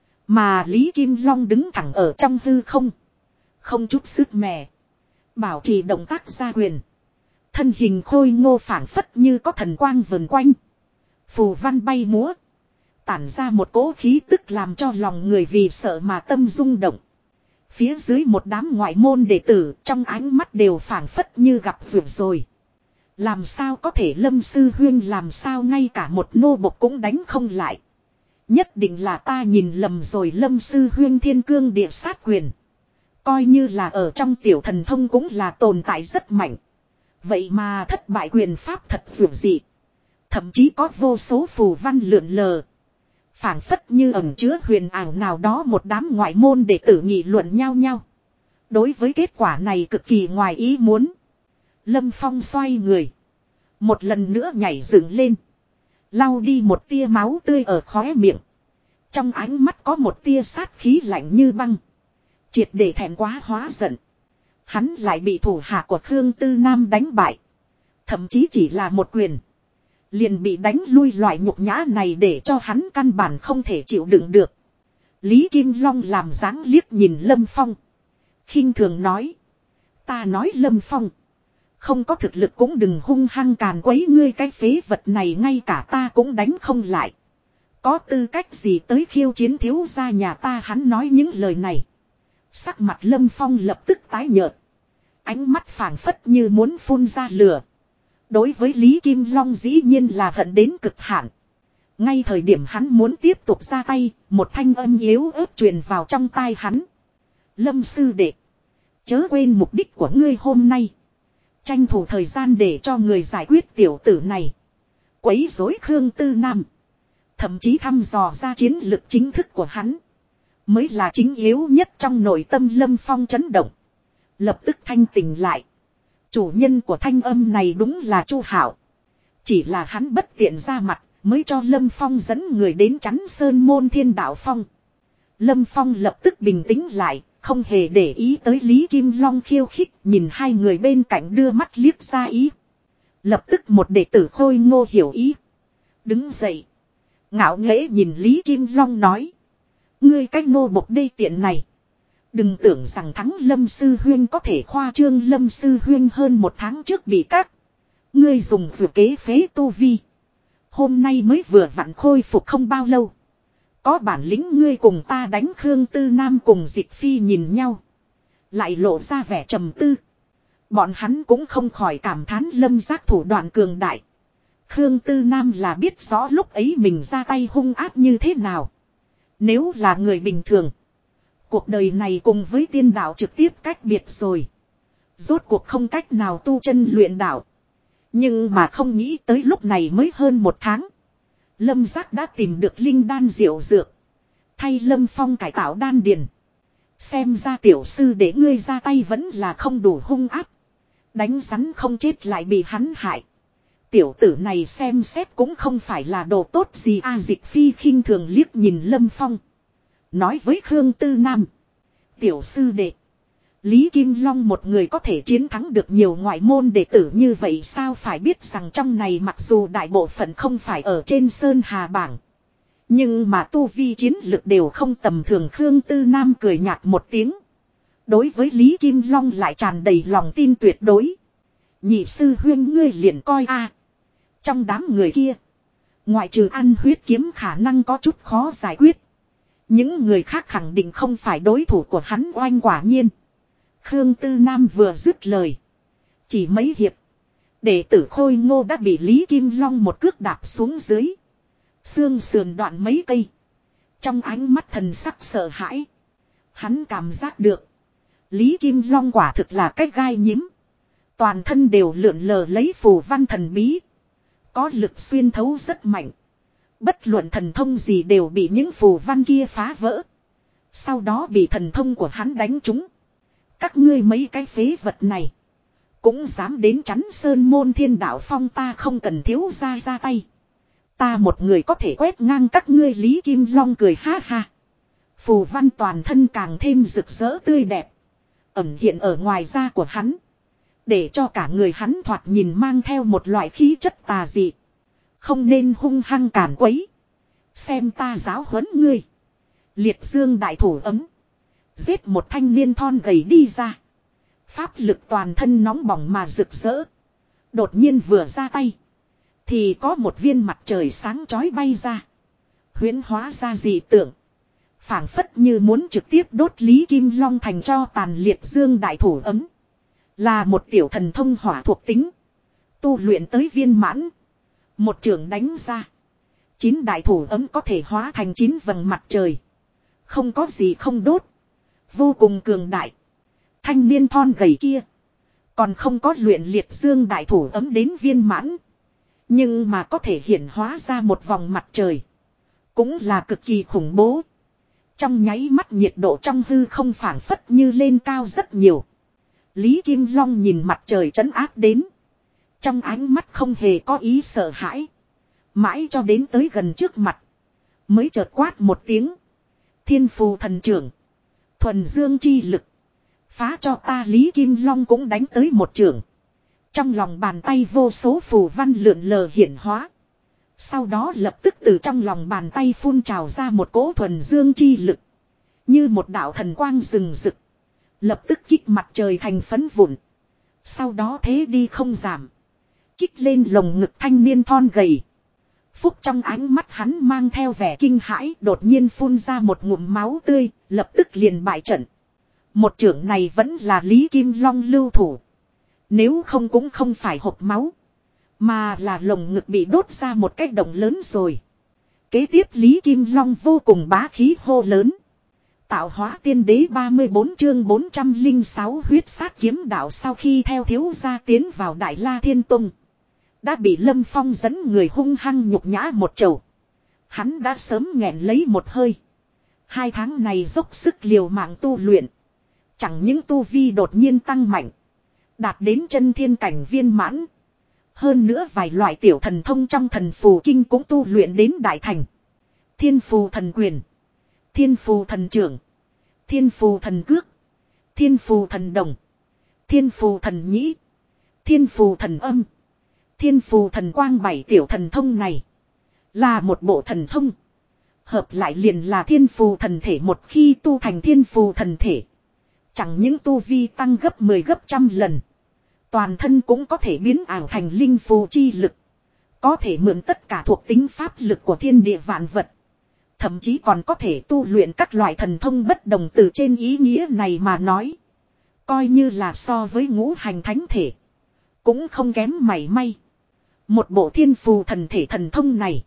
Mà Lý Kim Long đứng thẳng ở trong hư không. Không chút sức mẻ. Bảo trì động tác ra quyền. Thân hình khôi ngô phảng phất như có thần quang vần quanh. Phù văn bay múa. Tản ra một cỗ khí tức làm cho lòng người vì sợ mà tâm rung động. Phía dưới một đám ngoại môn đệ tử trong ánh mắt đều phảng phất như gặp vượt rồi. Làm sao có thể Lâm Sư Huyên làm sao ngay cả một nô bộc cũng đánh không lại. Nhất định là ta nhìn lầm rồi Lâm Sư Huyên thiên cương địa sát quyền. Coi như là ở trong tiểu thần thông cũng là tồn tại rất mạnh. Vậy mà thất bại quyền pháp thật vượt dị. Thậm chí có vô số phù văn lượn lờ. Phảng phất như ẩn chứa huyền ảo nào đó một đám ngoại môn đệ tử nghị luận nhau nhau. Đối với kết quả này cực kỳ ngoài ý muốn. Lâm Phong xoay người. Một lần nữa nhảy dựng lên. Lau đi một tia máu tươi ở khóe miệng. Trong ánh mắt có một tia sát khí lạnh như băng. Triệt để thẹn quá hóa giận. Hắn lại bị thủ hạ của Khương Tư Nam đánh bại. Thậm chí chỉ là một quyền. Liền bị đánh lui loại nhục nhã này để cho hắn căn bản không thể chịu đựng được. Lý Kim Long làm dáng liếc nhìn Lâm Phong. Khinh thường nói. Ta nói Lâm Phong. Không có thực lực cũng đừng hung hăng càn quấy ngươi cái phế vật này ngay cả ta cũng đánh không lại. Có tư cách gì tới khiêu chiến thiếu gia nhà ta hắn nói những lời này. Sắc mặt Lâm Phong lập tức tái nhợt. Ánh mắt phảng phất như muốn phun ra lửa. Đối với Lý Kim Long dĩ nhiên là hận đến cực hạn. Ngay thời điểm hắn muốn tiếp tục ra tay, một thanh âm yếu ớt truyền vào trong tai hắn. Lâm sư đệ. Chớ quên mục đích của ngươi hôm nay. Tranh thủ thời gian để cho người giải quyết tiểu tử này. Quấy rối Khương Tư Nam. Thậm chí thăm dò ra chiến lực chính thức của hắn. Mới là chính yếu nhất trong nội tâm Lâm Phong chấn động. Lập tức thanh tỉnh lại. Chủ nhân của thanh âm này đúng là Chu Hạo. Chỉ là hắn bất tiện ra mặt mới cho Lâm Phong dẫn người đến chắn Sơn Môn Thiên Đạo Phong. Lâm Phong lập tức bình tĩnh lại. Không hề để ý tới Lý Kim Long khiêu khích. Nhìn hai người bên cạnh đưa mắt liếc ra ý. Lập tức một đệ tử Khôi Ngô hiểu ý. Đứng dậy. Ngạo nghễ nhìn Lý Kim Long nói. Ngươi cách nô bộc đê tiện này. Đừng tưởng rằng thắng Lâm Sư Huyên có thể khoa trương Lâm Sư Huyên hơn một tháng trước bị các. Ngươi dùng vừa kế phế tu vi. Hôm nay mới vừa vặn khôi phục không bao lâu. Có bản lĩnh ngươi cùng ta đánh Khương Tư Nam cùng Dịch Phi nhìn nhau. Lại lộ ra vẻ trầm tư. Bọn hắn cũng không khỏi cảm thán Lâm Giác thủ đoạn cường đại. Khương Tư Nam là biết rõ lúc ấy mình ra tay hung ác như thế nào. Nếu là người bình thường. Cuộc đời này cùng với tiên đạo trực tiếp cách biệt rồi. Rốt cuộc không cách nào tu chân luyện đạo. Nhưng mà không nghĩ tới lúc này mới hơn một tháng. Lâm Giác đã tìm được linh đan diệu dược. Thay Lâm Phong cải tạo đan điền. Xem ra tiểu sư để ngươi ra tay vẫn là không đủ hung áp. Đánh rắn không chết lại bị hắn hại. Tiểu tử này xem xét cũng không phải là đồ tốt gì a. Dịch Phi khinh thường liếc nhìn Lâm Phong. Nói với Khương Tư Nam. Tiểu sư đệ. Lý Kim Long một người có thể chiến thắng được nhiều ngoại môn đệ tử như vậy sao, phải biết rằng trong này mặc dù đại bộ phận không phải ở trên Sơn Hà bảng. Nhưng mà tu vi chiến lực đều không tầm thường. Khương Tư Nam cười nhạt một tiếng. Đối với Lý Kim Long lại tràn đầy lòng tin tuyệt đối. Nhị sư huyên ngươi liền coi a. Trong đám người kia. Ngoại trừ ăn huyết kiếm khả năng có chút khó giải quyết. Những người khác khẳng định không phải đối thủ của hắn. Oanh, quả nhiên. Khương Tư Nam vừa dứt lời. Chỉ mấy hiệp. Đệ tử Khôi Ngô đã bị Lý Kim Long một cước đạp xuống dưới. Xương sườn đoạn mấy cây. Trong ánh mắt thần sắc sợ hãi. Hắn cảm giác được. Lý Kim Long quả thực là cái gai nhím. Toàn thân đều lượn lờ lấy phù văn thần bí. Có lực xuyên thấu rất mạnh. Bất luận thần thông gì đều bị những phù văn kia phá vỡ. Sau đó bị thần thông của hắn đánh trúng. Các ngươi mấy cái phế vật này. Cũng dám đến chắn Sơn Môn Thiên Đạo Phong, ta không cần thiếu ra tay. Ta một người có thể quét ngang các ngươi. Lý Kim Long cười ha ha. Phù văn toàn thân càng thêm rực rỡ tươi đẹp. Ẩn hiện ở ngoài da của hắn. Để cho cả người hắn thoạt nhìn mang theo một loại khí chất tà dị. Không nên hung hăng càn quấy. Xem ta giáo huấn ngươi. Liệt dương đại thủ ấm. Giết một thanh niên thon gầy đi ra. Pháp lực toàn thân nóng bỏng mà rực rỡ. Đột nhiên vừa ra tay. Thì có một viên mặt trời sáng chói bay ra. Huyễn hóa ra dị tượng. Phảng phất như muốn trực tiếp đốt Lý Kim Long thành cho tàn. Liệt dương đại thủ ấm. Là một tiểu thần thông hỏa thuộc tính. Tu luyện tới viên mãn. Một trường đánh ra. 9 đại thủ ấm có thể hóa thành 9 vầng mặt trời. Không có gì không đốt. Vô cùng cường đại. Thanh niên thon gầy kia. Còn không có luyện liệt dương đại thủ ấm đến viên mãn. Nhưng mà có thể hiển hóa ra một vòng mặt trời. Cũng là cực kỳ khủng bố. Trong nháy mắt nhiệt độ trong hư không phảng phất như lên cao rất nhiều. Lý Kim Long nhìn mặt trời trấn áp đến. Trong ánh mắt không hề có ý sợ hãi. Mãi cho đến tới gần trước mặt. Mới chợt quát một tiếng. Thiên phù thần trưởng. Thuần dương chi lực. Phá cho ta. Lý Kim Long cũng đánh tới một trưởng. Trong lòng bàn tay vô số phù văn lượn lờ hiển hóa. Sau đó lập tức từ trong lòng bàn tay phun trào ra một cỗ thuần dương chi lực. Như một đạo thần quang rừng rực. Lập tức kích mặt trời thành phấn vụn. Sau đó thế đi không giảm. Kích lên lồng ngực thanh niên thon gầy. Phúc trong ánh mắt hắn mang theo vẻ kinh hãi, đột nhiên phun ra một ngụm máu tươi, lập tức liền bại trận. Một trưởng này vẫn là Lý Kim Long lưu thủ. Nếu không cũng không phải hộc máu. Mà là lồng ngực bị đốt ra một cái động lớn rồi. Kế tiếp Lý Kim Long vô cùng bá khí hô lớn. Tạo hóa tiên đế 34 chương 406 huyết sát kiếm đạo. Sau khi theo thiếu gia tiến vào Đại La Thiên Tông. Đã bị Lâm Phong dẫn người hung hăng nhục nhã một chầu. Hắn đã sớm nghẹn lấy một hơi. 2 tháng này dốc sức liều mạng tu luyện. Chẳng những tu vi đột nhiên tăng mạnh. Đạt đến chân thiên cảnh viên mãn. Hơn nữa vài loại tiểu thần thông trong thần phù kinh cũng tu luyện đến đại thành. Thiên phù thần quyền. Thiên phù thần trưởng. Thiên phù thần cước. Thiên phù thần đồng. Thiên phù thần nhĩ. Thiên phù thần âm. Thiên phù thần quang 7 tiểu thần thông này. Là một bộ thần thông. Hợp lại liền là thiên phù thần thể. Một khi tu thành thiên phù thần thể. Chẳng những tu vi tăng gấp 10 gấp trăm lần. Toàn thân cũng có thể biến ảo thành linh phù chi lực. Có thể mượn tất cả thuộc tính pháp lực của thiên địa vạn vật. Thậm chí còn có thể tu luyện các loại thần thông bất đồng. Từ trên ý nghĩa này mà nói. Coi như là so với ngũ hành thánh thể. Cũng không kém mảy may. Một bộ thiên phù thần thể thần thông này.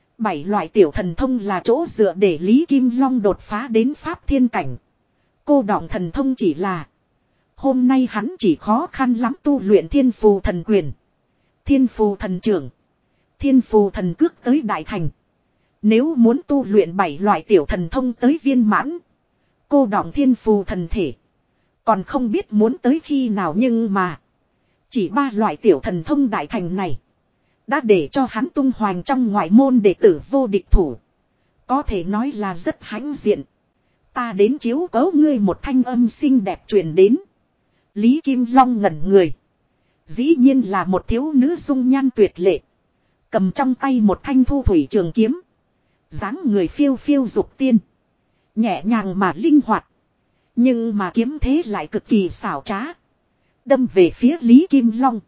7 loại tiểu thần thông là chỗ dựa để Lý Kim Long đột phá đến pháp thiên cảnh. Cô đọng thần thông chỉ là. Hôm nay hắn chỉ khó khăn lắm tu luyện thiên phù thần quyền. Thiên phù thần trưởng. Thiên phù thần cước tới đại thành. Nếu muốn tu luyện 7 loại tiểu thần thông tới viên mãn. Cô đọng thiên phù thần thể. Còn không biết muốn tới khi nào nhưng mà. Chỉ 3 loại tiểu thần thông đại thành này. Đã để cho hắn tung hoành trong ngoại môn đệ tử vô địch thủ. Có thể nói là rất hãnh diện. Ta đến chiếu cố ngươi, một thanh âm xinh đẹp truyền đến. Lý Kim Long ngẩn người. Dĩ nhiên là một thiếu nữ dung nhan tuyệt lệ. Cầm trong tay một thanh thu thủy trường kiếm. Dáng người phiêu phiêu dục tiên. Nhẹ nhàng mà linh hoạt. Nhưng mà kiếm thế lại cực kỳ xảo trá. Đâm về phía Lý Kim Long.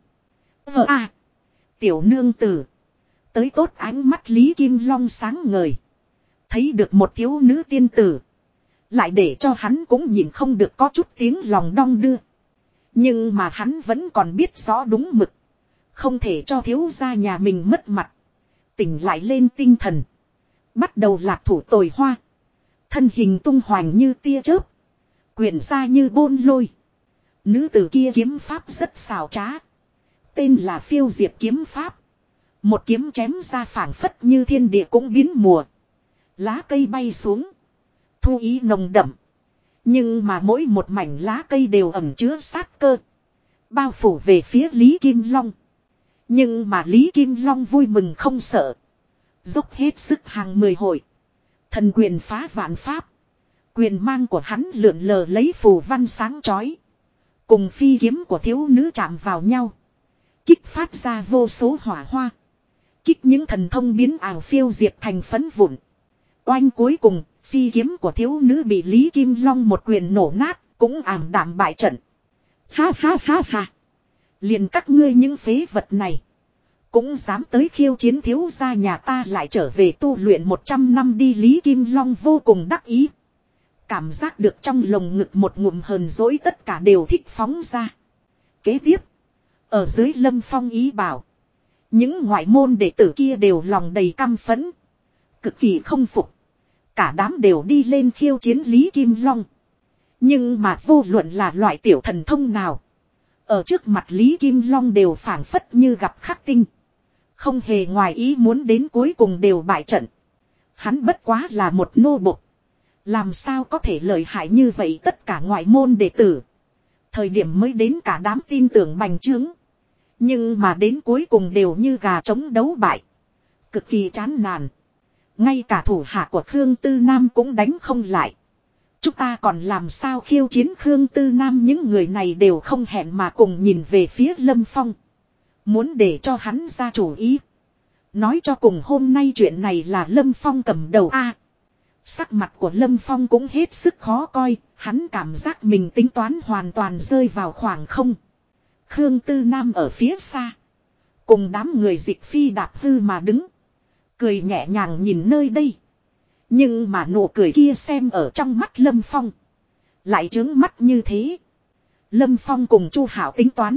Tiểu nương tử. Tới tốt, ánh mắt Lý Kim Long sáng ngời. Thấy được một thiếu nữ tiên tử. Lại để cho hắn cũng nhìn không được có chút tiếng lòng đong đưa. Nhưng mà hắn vẫn còn biết rõ đúng mực. Không thể cho thiếu gia nhà mình mất mặt. Tỉnh lại lên tinh thần. Bắt đầu lạc thủ tồi hoa. Thân hình tung hoành như tia chớp. Quyển ra như bôn lôi. Nữ tử kia kiếm pháp rất xảo trá. Tên là Phiêu Diệp kiếm pháp. Một kiếm chém ra phảng phất như thiên địa cũng biến mùa. Lá cây bay xuống. Thu ý nồng đậm. Nhưng mà mỗi một mảnh lá cây đều ẩn chứa sát cơ. Bao phủ về phía Lý Kim Long. Nhưng mà Lý Kim Long vui mừng không sợ. Dốc hết sức hàng 10 hội. Thần quyền phá vạn pháp. Quyền mang của hắn lượn lờ lấy phù văn sáng chói. Cùng phi kiếm của thiếu nữ chạm vào nhau. Kích phát ra vô số hỏa hoa. Kích những thần thông biến ảo phiêu diệt thành phấn vụn. Oanh, cuối cùng, phi kiếm của thiếu nữ bị Lý Kim Long một quyền nổ nát, cũng ảm đạm bại trận. Ha ha ha ha. Liền các ngươi những phế vật này. Cũng dám tới khiêu chiến thiếu gia nhà ta, lại trở về tu luyện 100 năm đi. Lý Kim Long vô cùng đắc ý. Cảm giác được trong lồng ngực một ngụm hờn dỗi tất cả đều thích phóng ra. Kế tiếp. Ở dưới Lâm Phong ý bảo. Những ngoại môn đệ tử kia đều lòng đầy căm phẫn. Cực kỳ không phục. Cả đám đều đi lên khiêu chiến Lý Kim Long. Nhưng mà vô luận là loại tiểu thần thông nào. Ở trước mặt Lý Kim Long đều phảng phất như gặp khắc tinh. Không hề ngoài ý muốn, đến cuối cùng đều bại trận. Hắn bất quá là một nô bộc. Làm sao có thể lợi hại như vậy? Tất cả ngoại môn đệ tử. Thời điểm mới đến cả đám tin tưởng bành trướng. Nhưng mà đến cuối cùng đều như gà trống đấu bại. Cực kỳ chán nản. Ngay cả thủ hạ của Khương Tư Nam cũng đánh không lại. Chúng ta còn làm sao khiêu chiến Khương Tư Nam? Những người này đều không hẹn mà cùng nhìn về phía Lâm Phong. Muốn để cho hắn ra chủ ý. Nói cho cùng hôm nay chuyện này là Lâm Phong cầm đầu a. Sắc mặt của Lâm Phong cũng hết sức khó coi. Hắn cảm giác mình tính toán hoàn toàn rơi vào khoảng không. Khương Tư Nam ở phía xa. Cùng đám người dịch phi đạp hư mà đứng. Cười nhẹ nhàng nhìn nơi đây. Nhưng mà nụ cười kia xem ở trong mắt Lâm Phong. Lại trướng mắt như thế. Lâm Phong cùng Chu Hảo tính toán.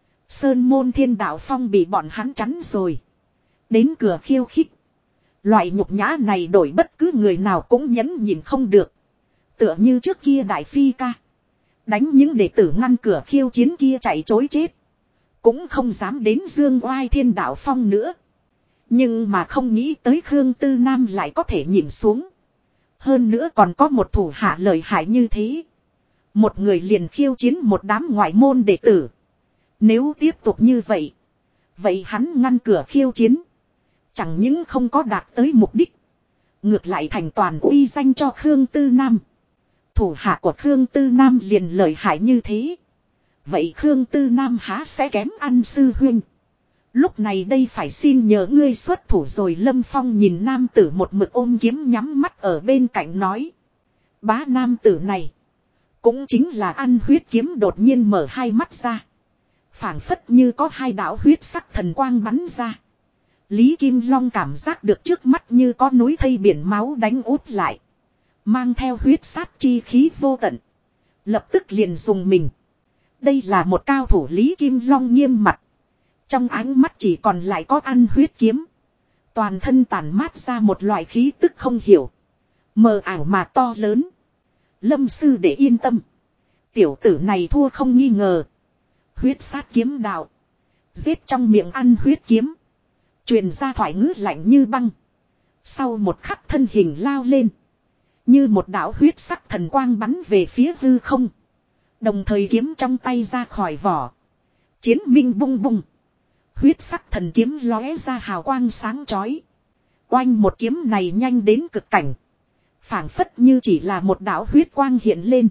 Sơn môn Thiên Đạo Phong bị bọn hắn chắn rồi. Đến cửa khiêu khích. Loại nhục nhã này đổi bất cứ người nào cũng nhẫn nhịn không được. Tựa như trước kia Đại Phi ca. Đánh những đệ tử ngăn cửa khiêu chiến kia chạy chối chết. Cũng không dám đến dương oai Thiên Đạo Phong nữa. Nhưng mà không nghĩ tới Khương Tư Nam lại có thể nhìn xuống. Hơn nữa còn có một thủ hạ lợi hại như thế. Một người liền khiêu chiến một đám ngoại môn đệ tử. Nếu tiếp tục như vậy. Vậy hắn ngăn cửa khiêu chiến. Chẳng những không có đạt tới mục đích. Ngược lại thành toàn uy danh cho Khương Tư Nam. Thủ hạ của Khương Tư Nam liền lợi hại như thế. Vậy Khương Tư Nam há sẽ kém ăn sư huynh? Lúc này đây phải xin nhờ ngươi xuất thủ rồi. Lâm Phong nhìn nam tử một mực ôm kiếm nhắm mắt ở bên cạnh nói. Bá nam tử này. Cũng chính là ăn huyết kiếm đột nhiên mở hai mắt ra. Phảng phất như có hai đạo huyết sắc thần quang bắn ra. Lý Kim Long cảm giác được trước mắt như có núi thây biển máu đánh úp lại. Mang theo huyết sát chi khí vô tận. Lập tức liền dùng mình. Đây là một cao thủ. Lý Kim Long nghiêm mặt. Trong ánh mắt chỉ còn lại có ăn huyết kiếm. Toàn thân tản mát ra một loại khí tức không hiểu. Mờ ảo mà to lớn. Lâm sư để yên tâm. Tiểu tử này thua không nghi ngờ. Huyết sát kiếm đạo. Giết trong miệng ăn huyết kiếm. Truyền ra thoại ngữ lạnh như băng. Sau một khắc thân hình lao lên. Như một đạo huyết sắc thần quang bắn về phía hư không. Đồng thời kiếm trong tay ra khỏi vỏ. Chiến minh bung bung. Huyết sắc thần kiếm lóe ra hào quang sáng chói. Oanh một kiếm này nhanh đến cực cảnh. Phảng phất như chỉ là một đạo huyết quang hiện lên.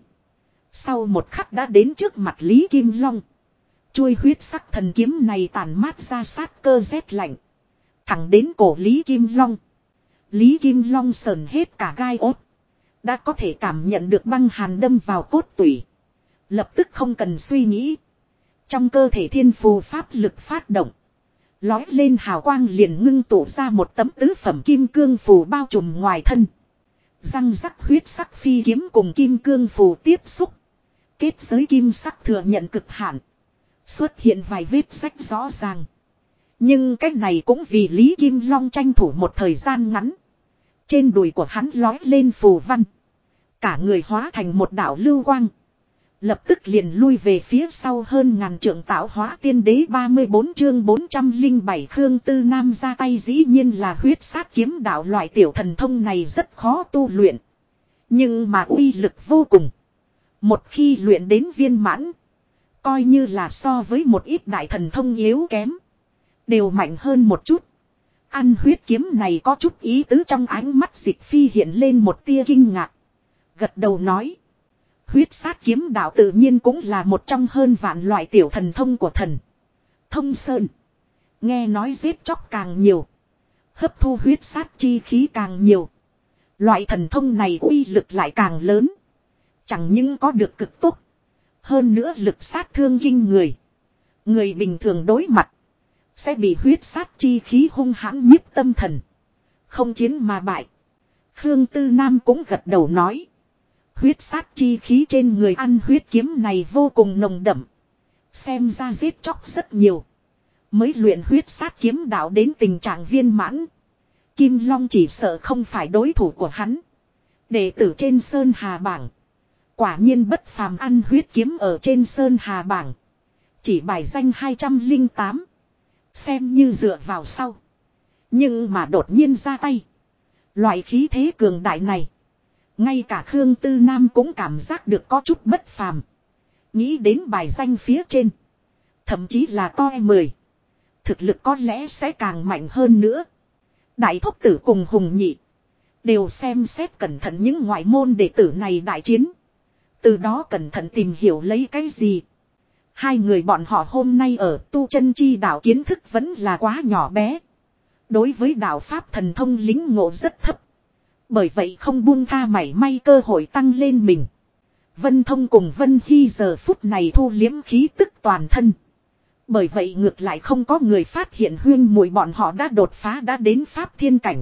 Sau một khắc đã đến trước mặt Lý Kim Long. Chuôi huyết sắc thần kiếm này tàn mát ra sát cơ rét lạnh. Thẳng đến cổ Lý Kim Long. Lý Kim Long sờn hết cả gai ốt. Đã có thể cảm nhận được băng hàn đâm vào cốt tủy. Lập tức không cần suy nghĩ. Trong cơ thể thiên phù pháp lực phát động. Lói lên hào quang liền ngưng tụ ra một tấm tứ phẩm kim cương phù bao trùm ngoài thân. Răng rắc huyết sắc phi kiếm cùng kim cương phù tiếp xúc. Kết giới kim sắc thừa nhận cực hạn. Xuất hiện vài vết rách rõ ràng. Nhưng cách này cũng vì Lý Kim Long tranh thủ một thời gian ngắn. Trên đùi của hắn lói lên phù văn. Cả người hóa thành một đạo lưu quang. Lập tức liền lui về phía sau hơn ngàn trượng tạo hóa tiên đế 34 chương 407 Khương Tư Nam ra tay dĩ nhiên là huyết sát kiếm đạo loại tiểu thần thông này rất khó tu luyện. Nhưng mà uy lực vô cùng. Một khi luyện đến viên mãn. Coi như là so với một ít đại thần thông yếu kém. Đều mạnh hơn một chút. Ăn huyết kiếm này có chút ý tứ trong ánh mắt Dịch Phi hiện lên một tia kinh ngạc. Gật đầu nói. Huyết sát kiếm đạo tự nhiên cũng là một trong hơn vạn loại tiểu thần thông của thần. Thông Sơn. Nghe nói giết chóc càng nhiều. Hấp thu huyết sát chi khí càng nhiều. Loại thần thông này uy lực lại càng lớn. Chẳng những có được cực tốt. Hơn nữa lực sát thương kinh người. Người bình thường đối mặt. Sẽ bị huyết sát chi khí hung hãn nhiếp tâm thần. Không chiến mà bại. Khương Tư Nam cũng gật đầu nói. Huyết sát chi khí trên người ăn huyết kiếm này vô cùng nồng đậm. Xem ra giết chóc rất nhiều. Mới luyện huyết sát kiếm đạo đến tình trạng viên mãn. Kim Long chỉ sợ không phải đối thủ của hắn. Đệ tử trên Sơn Hà Bảng. Quả nhiên bất phàm ăn huyết kiếm ở trên Sơn Hà Bảng. Chỉ bài danh 208. Xem như dựa vào sau. Nhưng mà đột nhiên ra tay. Loại khí thế cường đại này. Ngay cả Khương Tư Nam cũng cảm giác được có chút bất phàm. Nghĩ đến bài danh phía trên. Thậm chí là toi 10. Thực lực có lẽ sẽ càng mạnh hơn nữa. Đại thúc tử cùng Hùng Nhị. Đều xem xét cẩn thận những ngoại môn đệ tử này đại chiến. Từ đó cẩn thận tìm hiểu lấy cái gì. Hai người bọn họ hôm nay ở tu chân chi đạo kiến thức vẫn là quá nhỏ bé. Đối với đạo pháp thần thông lính ngộ rất thấp. Bởi vậy không buông tha mảy may cơ hội tăng lên mình. Vân Thông cùng Vân Hy giờ phút này thu liếm khí tức toàn thân. Bởi vậy ngược lại không có người phát hiện huyên muội bọn họ đã đột phá đã đến pháp thiên cảnh.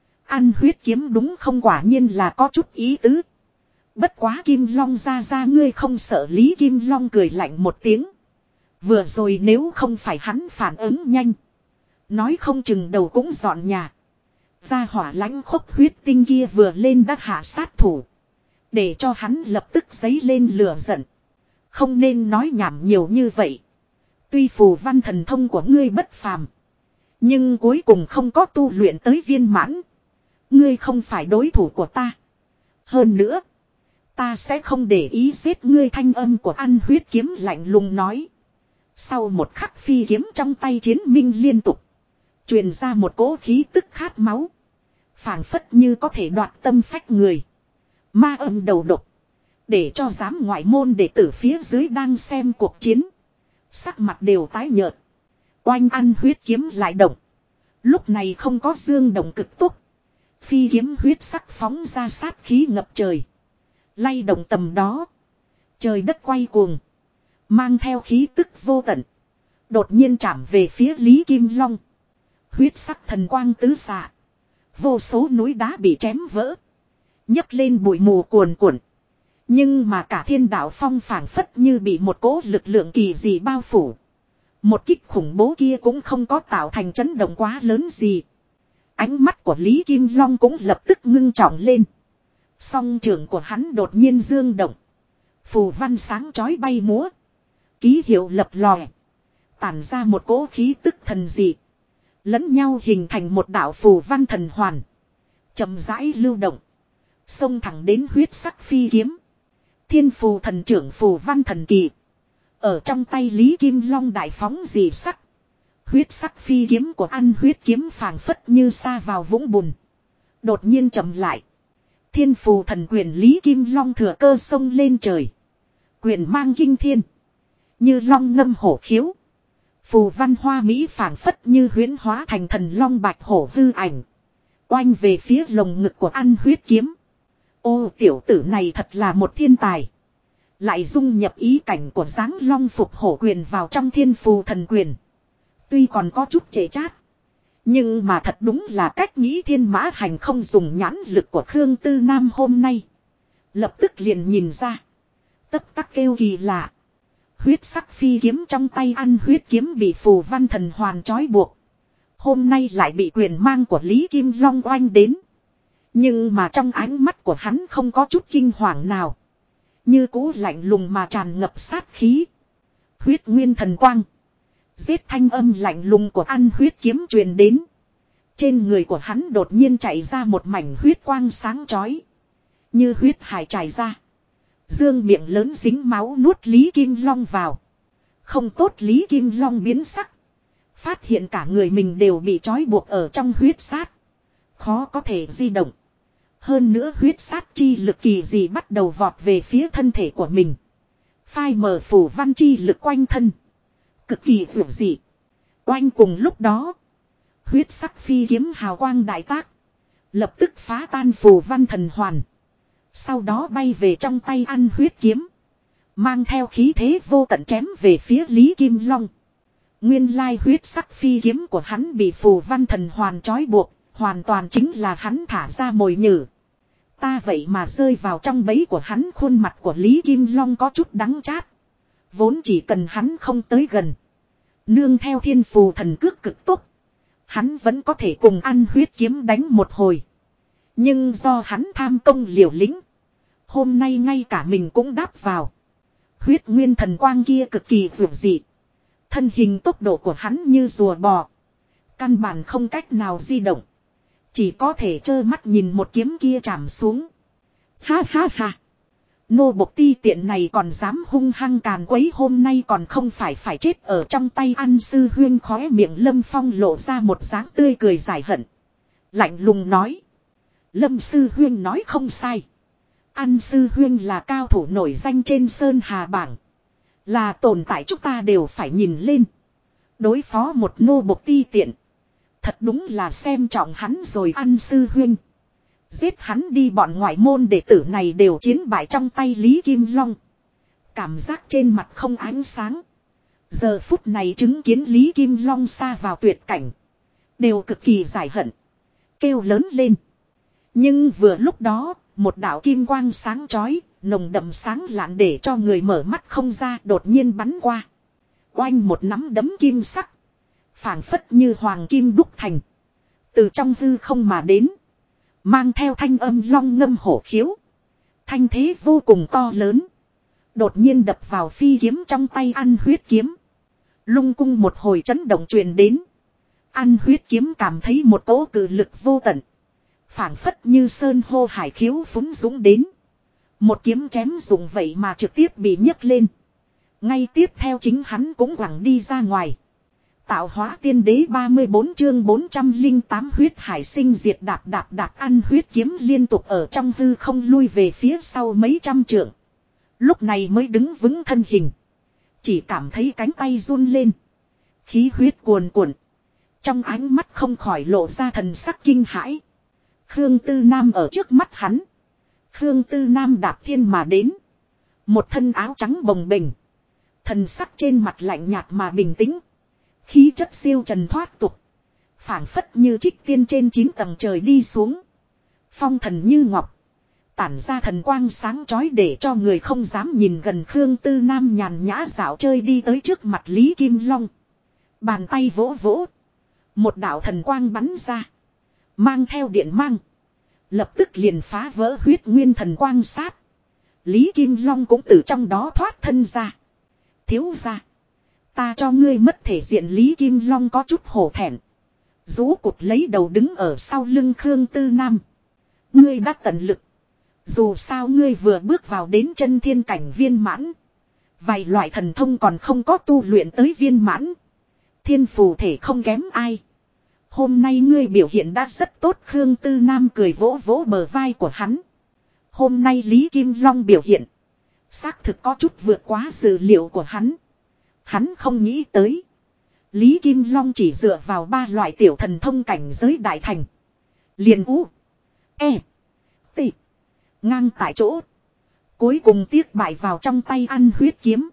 Ăn huyết kiếm đúng không, quả nhiên là có chút ý tứ. Bất quá Kim Long ra ngươi không sợ. Lý Kim Long cười lạnh một tiếng. Vừa rồi nếu không phải hắn phản ứng nhanh. Nói không chừng đầu cũng dọn nhà. Gia hỏa lãnh khốc huyết tinh kia vừa lên đã hạ sát thủ. Để cho hắn lập tức giấy lên lửa giận. Không nên nói nhảm nhiều như vậy. Tuy phù văn thần thông của ngươi bất phàm. Nhưng cuối cùng không có tu luyện tới viên mãn. Ngươi không phải đối thủ của ta. Hơn nữa. Ta sẽ không để ý giết ngươi. Thanh âm của ăn huyết kiếm lạnh lùng nói. Sau một khắc phi kiếm trong tay chiến minh liên tục. Truyền ra một cỗ khí tức khát máu. Phảng phất như có thể đoạt tâm phách người. Ma âm đầu độc. Để cho giám ngoại môn đệ tử phía dưới đang xem cuộc chiến. Sắc mặt đều tái nhợt. Oanh ăn huyết kiếm lại động. Lúc này không có dương động cực tốc. Phi kiếm huyết sắc phóng ra sát khí ngập trời. Lay động tầm đó. Trời đất quay cuồng. Mang theo khí tức vô tận. Đột nhiên chạm về phía Lý Kim Long. Huyết sắc thần quang tứ xạ. Vô số núi đá bị chém vỡ. Nhấc lên bụi mù cuồn cuộn. Nhưng mà cả thiên đạo phong phảng phất như bị một cỗ lực lượng kỳ dị bao phủ. Một kích khủng bố kia cũng không có tạo thành chấn động quá lớn gì. Ánh mắt của Lý Kim Long cũng lập tức ngưng trọng lên. Song trường của hắn đột nhiên dương động. Phù văn sáng chói bay múa. Ký hiệu lập lòe. Tản ra một cỗ khí tức thần dị. Lẫn nhau hình thành một đạo phù văn thần hoàn. Chậm rãi lưu động. Xông thẳng đến huyết sắc phi kiếm. Thiên phù thần trưởng phù văn thần kỳ. Ở trong tay Lý Kim Long đại phóng dị sắc. Huyết sắc phi kiếm của Ăn Huyết kiếm phảng phất như sa vào vũng bùn. Đột nhiên chậm lại. Thiên phù thần quyền Lý Kim Long thừa cơ xông lên trời. Quyền mang kinh thiên. Như long ngâm hổ khiếu. Phù văn hoa mỹ phảng phất như huyễn hóa thành thần long bạch hổ hư ảnh. Oanh về phía lồng ngực của Ăn Huyết kiếm. Ô tiểu tử này thật là một thiên tài. Lại dung nhập ý cảnh của dáng long phục hổ quyền vào trong thiên phù thần quyền. Tuy còn có chút trễ chát. Nhưng mà thật đúng là cách nghĩ thiên mã hành không dùng nhãn lực của Khương Tư Nam hôm nay. Lập tức liền nhìn ra. Tấp tắc kêu kỳ lạ. Huyết sắc phi kiếm trong tay Ăn Huyết kiếm bị phù văn thần hoàn trói buộc. Hôm nay lại bị quyền mang của Lý Kim Long oanh đến. Nhưng mà trong ánh mắt của hắn không có chút kinh hoàng nào. Như cũ lạnh lùng mà tràn ngập sát khí. Huyết nguyên thần quang. Giết thanh âm lạnh lùng của Ăn Huyết kiếm truyền đến. Trên người của hắn đột nhiên chạy ra một mảnh huyết quang sáng chói. Như huyết hải trải ra. Dương miệng lớn dính máu nuốt Lý Kim Long vào. Không tốt, Lý Kim Long biến sắc. Phát hiện cả người mình đều bị trói buộc ở trong huyết sát. Khó có thể di động. Hơn nữa huyết sát chi lực kỳ dị bắt đầu vọt về phía thân thể của mình. Phai mờ phù văn chi lực quanh thân. Cực kỳ dữ dị. Oanh cùng lúc đó. Huyết sắc phi kiếm hào quang đại tác. Lập tức phá tan phù văn thần hoàn. Sau đó bay về trong tay Ăn Huyết kiếm. Mang theo khí thế vô tận chém về phía Lý Kim Long. Nguyên lai huyết sắc phi kiếm của hắn bị phù văn thần hoàn trói buộc. Hoàn toàn chính là hắn thả ra mồi nhử. Ta vậy mà rơi vào trong bẫy của hắn. Khuôn mặt của Lý Kim Long có chút đắng chát. Vốn chỉ cần hắn không tới gần. Nương theo thiên phù thần cước cực tốt. Hắn vẫn có thể cùng Ăn Huyết kiếm đánh một hồi. Nhưng do hắn tham công liều lĩnh. Hôm nay ngay cả mình cũng đáp vào. Huyết nguyên thần quang kia cực kỳ dữ dị. Thân hình tốc độ của hắn như rùa bò. Căn bản không cách nào di động. Chỉ có thể trơ mắt nhìn một kiếm kia chạm xuống. Ha ha ha. Nô bộc ti tiện này còn dám hung hăng càn quấy, hôm nay còn không phải chết ở trong tay Ăn sư huyên. Khóe miệng Lâm Phong lộ ra một dáng tươi cười giải hận. Lạnh lùng nói. Lâm sư huyên nói không sai. Ăn sư huyên là cao thủ nổi danh trên Sơn Hà bảng. Là tồn tại chúng ta đều phải nhìn lên. Đối phó một nô bộc ti tiện. Thật đúng là xem trọng hắn rồi. Ăn sư huyên. Giết hắn đi, bọn ngoại môn đệ tử này đều chiến bại trong tay Lý Kim Long. Cảm giác trên mặt không ánh sáng. Giờ phút này chứng kiến Lý Kim Long sa vào tuyệt cảnh. Đều cực kỳ giải hận. Kêu lớn lên. Nhưng vừa lúc đó, một đạo kim quang sáng chói, nồng đậm sáng lạn để cho người mở mắt không ra, đột nhiên bắn qua. Oanh, một nắm đấm kim sắc. Phảng phất như hoàng kim đúc thành. Từ trong hư không mà đến. Mang theo thanh âm long ngâm hổ khiếu. Thanh thế vô cùng to lớn. Đột nhiên đập vào phi kiếm trong tay Ăn Huyết kiếm. Lung cung một hồi chấn động truyền đến. Ăn Huyết kiếm cảm thấy một cỗ cự lực vô tận. Phảng phất như sơn hô hải khiếu phúng dũng đến. Một kiếm chém dùng vậy mà trực tiếp bị nhấc lên. Ngay tiếp theo chính hắn cũng quẳng đi ra ngoài. Tạo hóa tiên đế 34 chương 408 huyết hải sinh diệt đạp đạp đạp. Ăn Huyết kiếm liên tục ở trong hư không lui về phía sau mấy trăm trượng. Lúc này mới đứng vững thân hình. Chỉ cảm thấy cánh tay run lên. Khí huyết cuồn cuộn. Trong ánh mắt không khỏi lộ ra thần sắc kinh hãi. Khương Tư Nam ở trước mắt hắn. Khương Tư Nam đạp thiên mà đến. Một thân áo trắng bồng bềnh. Thần sắc trên mặt lạnh nhạt mà bình tĩnh. Khí chất siêu trần thoát tục. Phảng phất như trích tiên trên 9 tầng trời đi xuống. Phong thần như ngọc. Tản ra thần quang sáng chói để cho người không dám nhìn gần. Khương Tư Nam nhàn nhã dạo chơi đi tới trước mặt Lý Kim Long. Bàn tay vỗ vỗ. Một đạo thần quang bắn ra. Mang theo điện mang. Lập tức liền phá vỡ huyết nguyên thần quang sát. Lý Kim Long cũng từ trong đó thoát thân ra. Thiếu ra. Ta cho ngươi mất thể diện. Lý Kim Long có chút hổ thẹn. Rú cụt lấy đầu đứng ở sau lưng Khương Tư Nam. Ngươi đã tận lực. Dù sao ngươi vừa bước vào đến chân thiên cảnh viên mãn. Vài loại thần thông còn không có tu luyện tới viên mãn. Thiên phù thể không kém ai. Hôm nay ngươi biểu hiện đã rất tốt. Khương Tư Nam cười vỗ vỗ bờ vai của hắn. Hôm nay Lý Kim Long biểu hiện. Xác thực có chút vượt quá dự liệu của hắn. Hắn không nghĩ tới. Lý Kim Long chỉ dựa vào 3 loại tiểu thần thông cảnh giới đại thành. Liền U. E. T. Ngang tại chỗ. Cuối cùng tiếc bại vào trong tay Ăn Huyết Kiếm.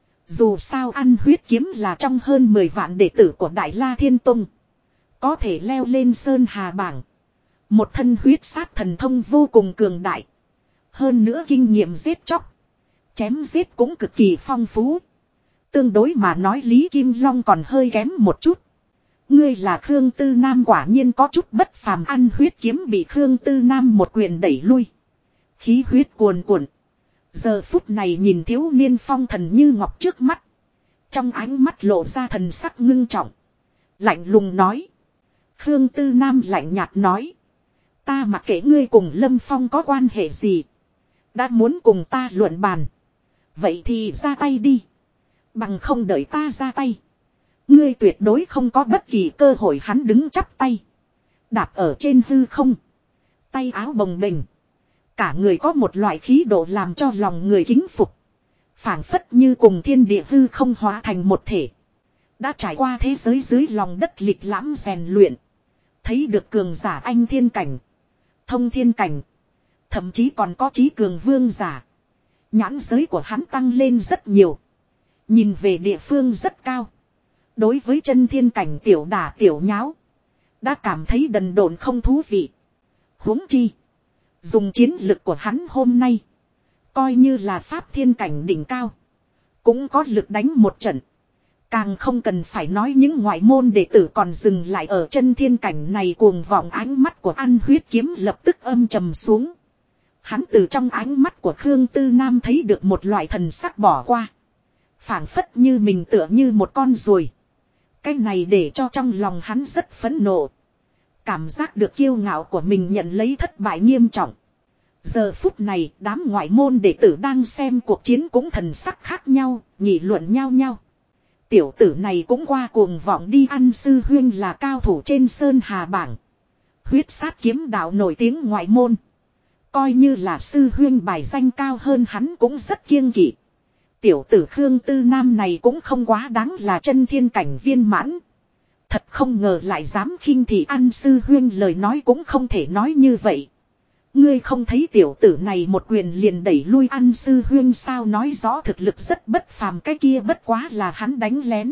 Dù sao Ăn Huyết Kiếm là trong hơn 10 vạn đệ tử của Đại La Thiên Tông. Có thể leo lên Sơn Hà bảng. Một thân huyết sát thần thông vô cùng cường đại. Hơn nữa kinh nghiệm giết chóc. Chém giết cũng cực kỳ phong phú. Tương đối mà nói Lý Kim Long còn hơi kém một chút. Ngươi là Khương Tư Nam quả nhiên có chút bất phàm. Ăn Huyết Kiếm bị Khương Tư Nam một quyền đẩy lui. Khí huyết cuồn cuộn. Giờ phút này nhìn thiếu niên phong thần như ngọc trước mắt. Trong ánh mắt lộ ra thần sắc ngưng trọng. Lạnh lùng nói. Khương Tư Nam lạnh nhạt nói. Ta mặc kệ ngươi cùng Lâm Phong có quan hệ gì. Đã muốn cùng ta luận bàn. Vậy thì ra tay đi. Bằng không đợi ta ra tay. Ngươi tuyệt đối không có bất kỳ cơ hội. Hắn đứng chắp tay. Đạp ở trên hư không. Tay áo bồng bềnh. Cả người có một loại khí độ làm cho lòng người kính phục. Phảng phất như cùng thiên địa hư không hóa thành một thể. Đã trải qua thế giới dưới lòng đất lịch lãm rèn luyện. Thấy được cường giả anh thiên cảnh. Thông thiên cảnh. Thậm chí còn có trí cường vương giả. Nhãn giới của hắn tăng lên rất nhiều. Nhìn về địa phương rất cao. Đối với chân thiên cảnh tiểu đả tiểu nháo. Đã cảm thấy đần độn không thú vị. Huống chi. Dùng chiến lực của hắn hôm nay. Coi như là pháp thiên cảnh đỉnh cao. Cũng có lực đánh một trận. Càng không cần phải nói những ngoại môn đệ tử còn dừng lại ở chân thiên cảnh này. Cuồng vọng ánh mắt của Ăn Huyết Kiếm lập tức âm trầm xuống. Hắn từ trong ánh mắt của Khương Tư Nam thấy được một loại thần sắc bỏ qua. Phảng phất như mình tựa như một con ruồi. Cái này để cho trong lòng hắn rất phẫn nộ. Cảm giác được kiêu ngạo của mình nhận lấy thất bại nghiêm trọng. Giờ phút này đám ngoại môn đệ tử đang xem cuộc chiến cũng thần sắc khác nhau, nghị luận nhau nhau. Tiểu tử này cũng qua cuồng vọng đi. Ăn sư huyên là cao thủ trên Sơn Hà bảng. Huyết sát kiếm đạo nổi tiếng ngoại môn. Coi như là sư huyên bài danh cao hơn hắn cũng rất kiêng kỵ. Tiểu tử Khương Tư Nam này cũng không quá đáng là chân thiên cảnh viên mãn. Thật không ngờ lại dám khinh thị Ăn sư huyên, lời nói cũng không thể nói như vậy. Ngươi không thấy tiểu tử này một quyền liền đẩy lui Ăn sư huyên sao? Nói rõ thực lực rất bất phàm, cái kia bất quá là hắn đánh lén.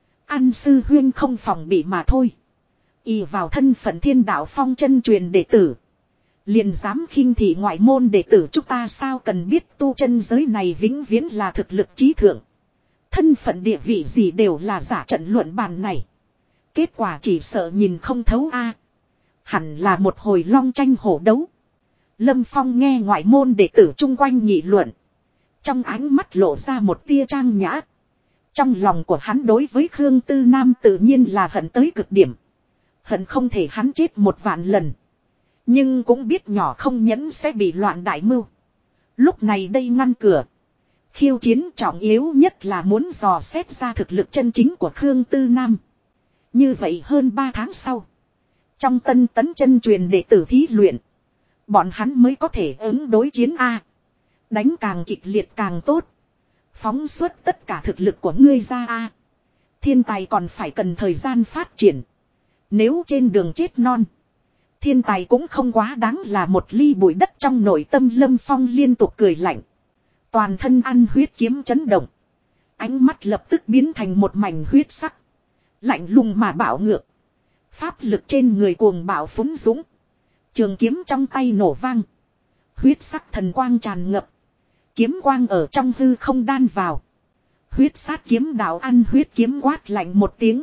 Ăn sư huyên không phòng bị mà thôi. Y vào thân phận Thiên Đạo Phong chân truyền đệ tử. Liền dám khinh thị ngoại môn đệ tử chúng ta sao? Cần biết tu chân giới này vĩnh viễn là thực lực chí thượng. Thân phận địa vị gì đều là giả. Trận luận bàn này. Kết quả chỉ sợ nhìn không thấu a. Hẳn là một hồi long tranh hổ đấu. Lâm Phong nghe ngoại môn đệ tử chung quanh nghị luận. Trong ánh mắt lộ ra một tia trang nhã. Trong lòng của hắn đối với Khương Tư Nam tự nhiên là hận tới cực điểm. Hận không thể hắn chết 1.000.000 lần. Nhưng cũng biết nhỏ không nhẫn sẽ bị loạn đại mưu. Lúc này đây ngăn cửa. Khiêu chiến trọng yếu nhất là muốn dò xét ra thực lực chân chính của Khương Tư Nam. Như vậy hơn 3 tháng sau. Trong Tân Tấn chân truyền đệ tử thí luyện. Bọn hắn mới có thể ứng đối chiến A. Đánh càng kịch liệt càng tốt. Phóng xuất tất cả thực lực của ngươi ra A. Thiên tài còn phải cần thời gian phát triển. Nếu trên đường chết non. Thiên tài cũng không quá đáng là một ly bụi đất. Trong nội tâm Lâm Phong liên tục cười lạnh. Toàn thân Ăn Huyết Kiếm chấn động. Ánh mắt lập tức biến thành một mảnh huyết sắc. Lạnh lùng mà bạo ngược. Pháp lực trên người cuồng bạo phúng dũng. Trường kiếm trong tay nổ vang. Huyết sắc thần quang tràn ngập. Kiếm quang ở trong hư không đan vào. Huyết sát kiếm đạo Ăn Huyết Kiếm quát lạnh một tiếng.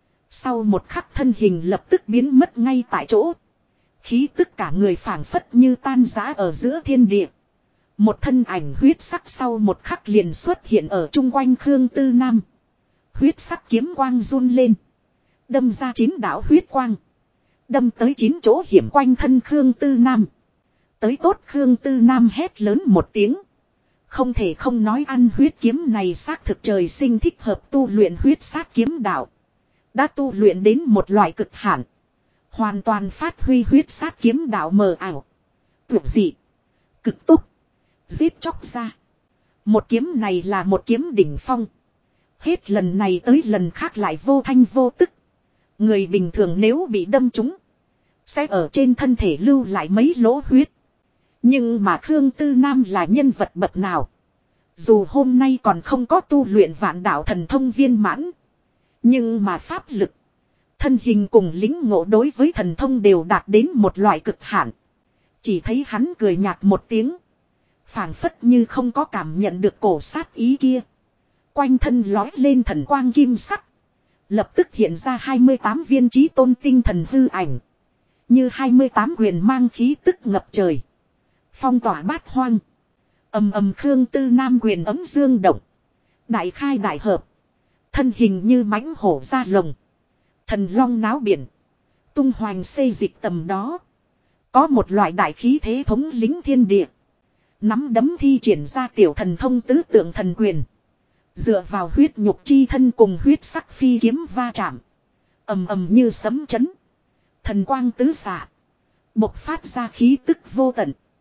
Sau một khắc thân hình lập tức biến mất ngay tại chỗ. Khí tức cả người phảng phất như tan rã ở giữa thiên địa. Một thân ảnh huyết sắc sau một khắc liền xuất hiện ở chung quanh Khương Tư Nam. Huyết sắc kiếm quang run lên. Đâm ra 9 đạo huyết quang. Đâm tới 9 chỗ hiểm quanh thân Khương Tư Nam. Tới tốt Khương Tư Nam hét lớn một tiếng. Không thể không nói Ăn Huyết Kiếm này xác thực trời sinh thích hợp tu luyện huyết sát kiếm đạo. Đã tu luyện đến một loại cực hạn. Hoàn toàn phát huy huyết sát kiếm đạo mờ ảo. Tuyệt dị. Cực tốc. Giết chóc ra. Một kiếm này là một kiếm đỉnh phong. Hết lần này tới lần khác lại vô thanh vô tức. Người bình thường nếu bị đâm trúng, sẽ ở trên thân thể lưu lại mấy lỗ huyết. Nhưng mà Khương Tư Nam là nhân vật bậc nào? Dù hôm nay còn không có tu luyện vạn đạo thần thông viên mãn. Nhưng mà pháp lực, thân hình cùng lính ngộ đối với thần thông đều đạt đến một loại cực hạn. Chỉ thấy hắn cười nhạt một tiếng. Phảng phất như không có cảm nhận được cổ sát ý kia. Quanh thân lói lên thần quang kim sắc. Lập tức hiện ra 28 viên chí tôn tinh thần hư ảnh. Như 28 quyền mang khí tức ngập trời. Phong tỏa bát hoang. Ầm ầm Khương Tư Nam quyền ấm dương động. Đại khai đại hợp. Thân hình như mãnh hổ ra lồng. Thần long náo biển. Tung hoành xây dịch tầm đó. Có một loại đại khí thế thống lính thiên địa. Nắm đấm thi triển ra tiểu thần thông tứ tượng thần quyền. Dựa vào huyết nhục chi thân cùng huyết sắc phi kiếm va chạm. Ầm ầm như sấm chấn. Thần quang tứ xạ. Bộc phát ra khí tức vô tận.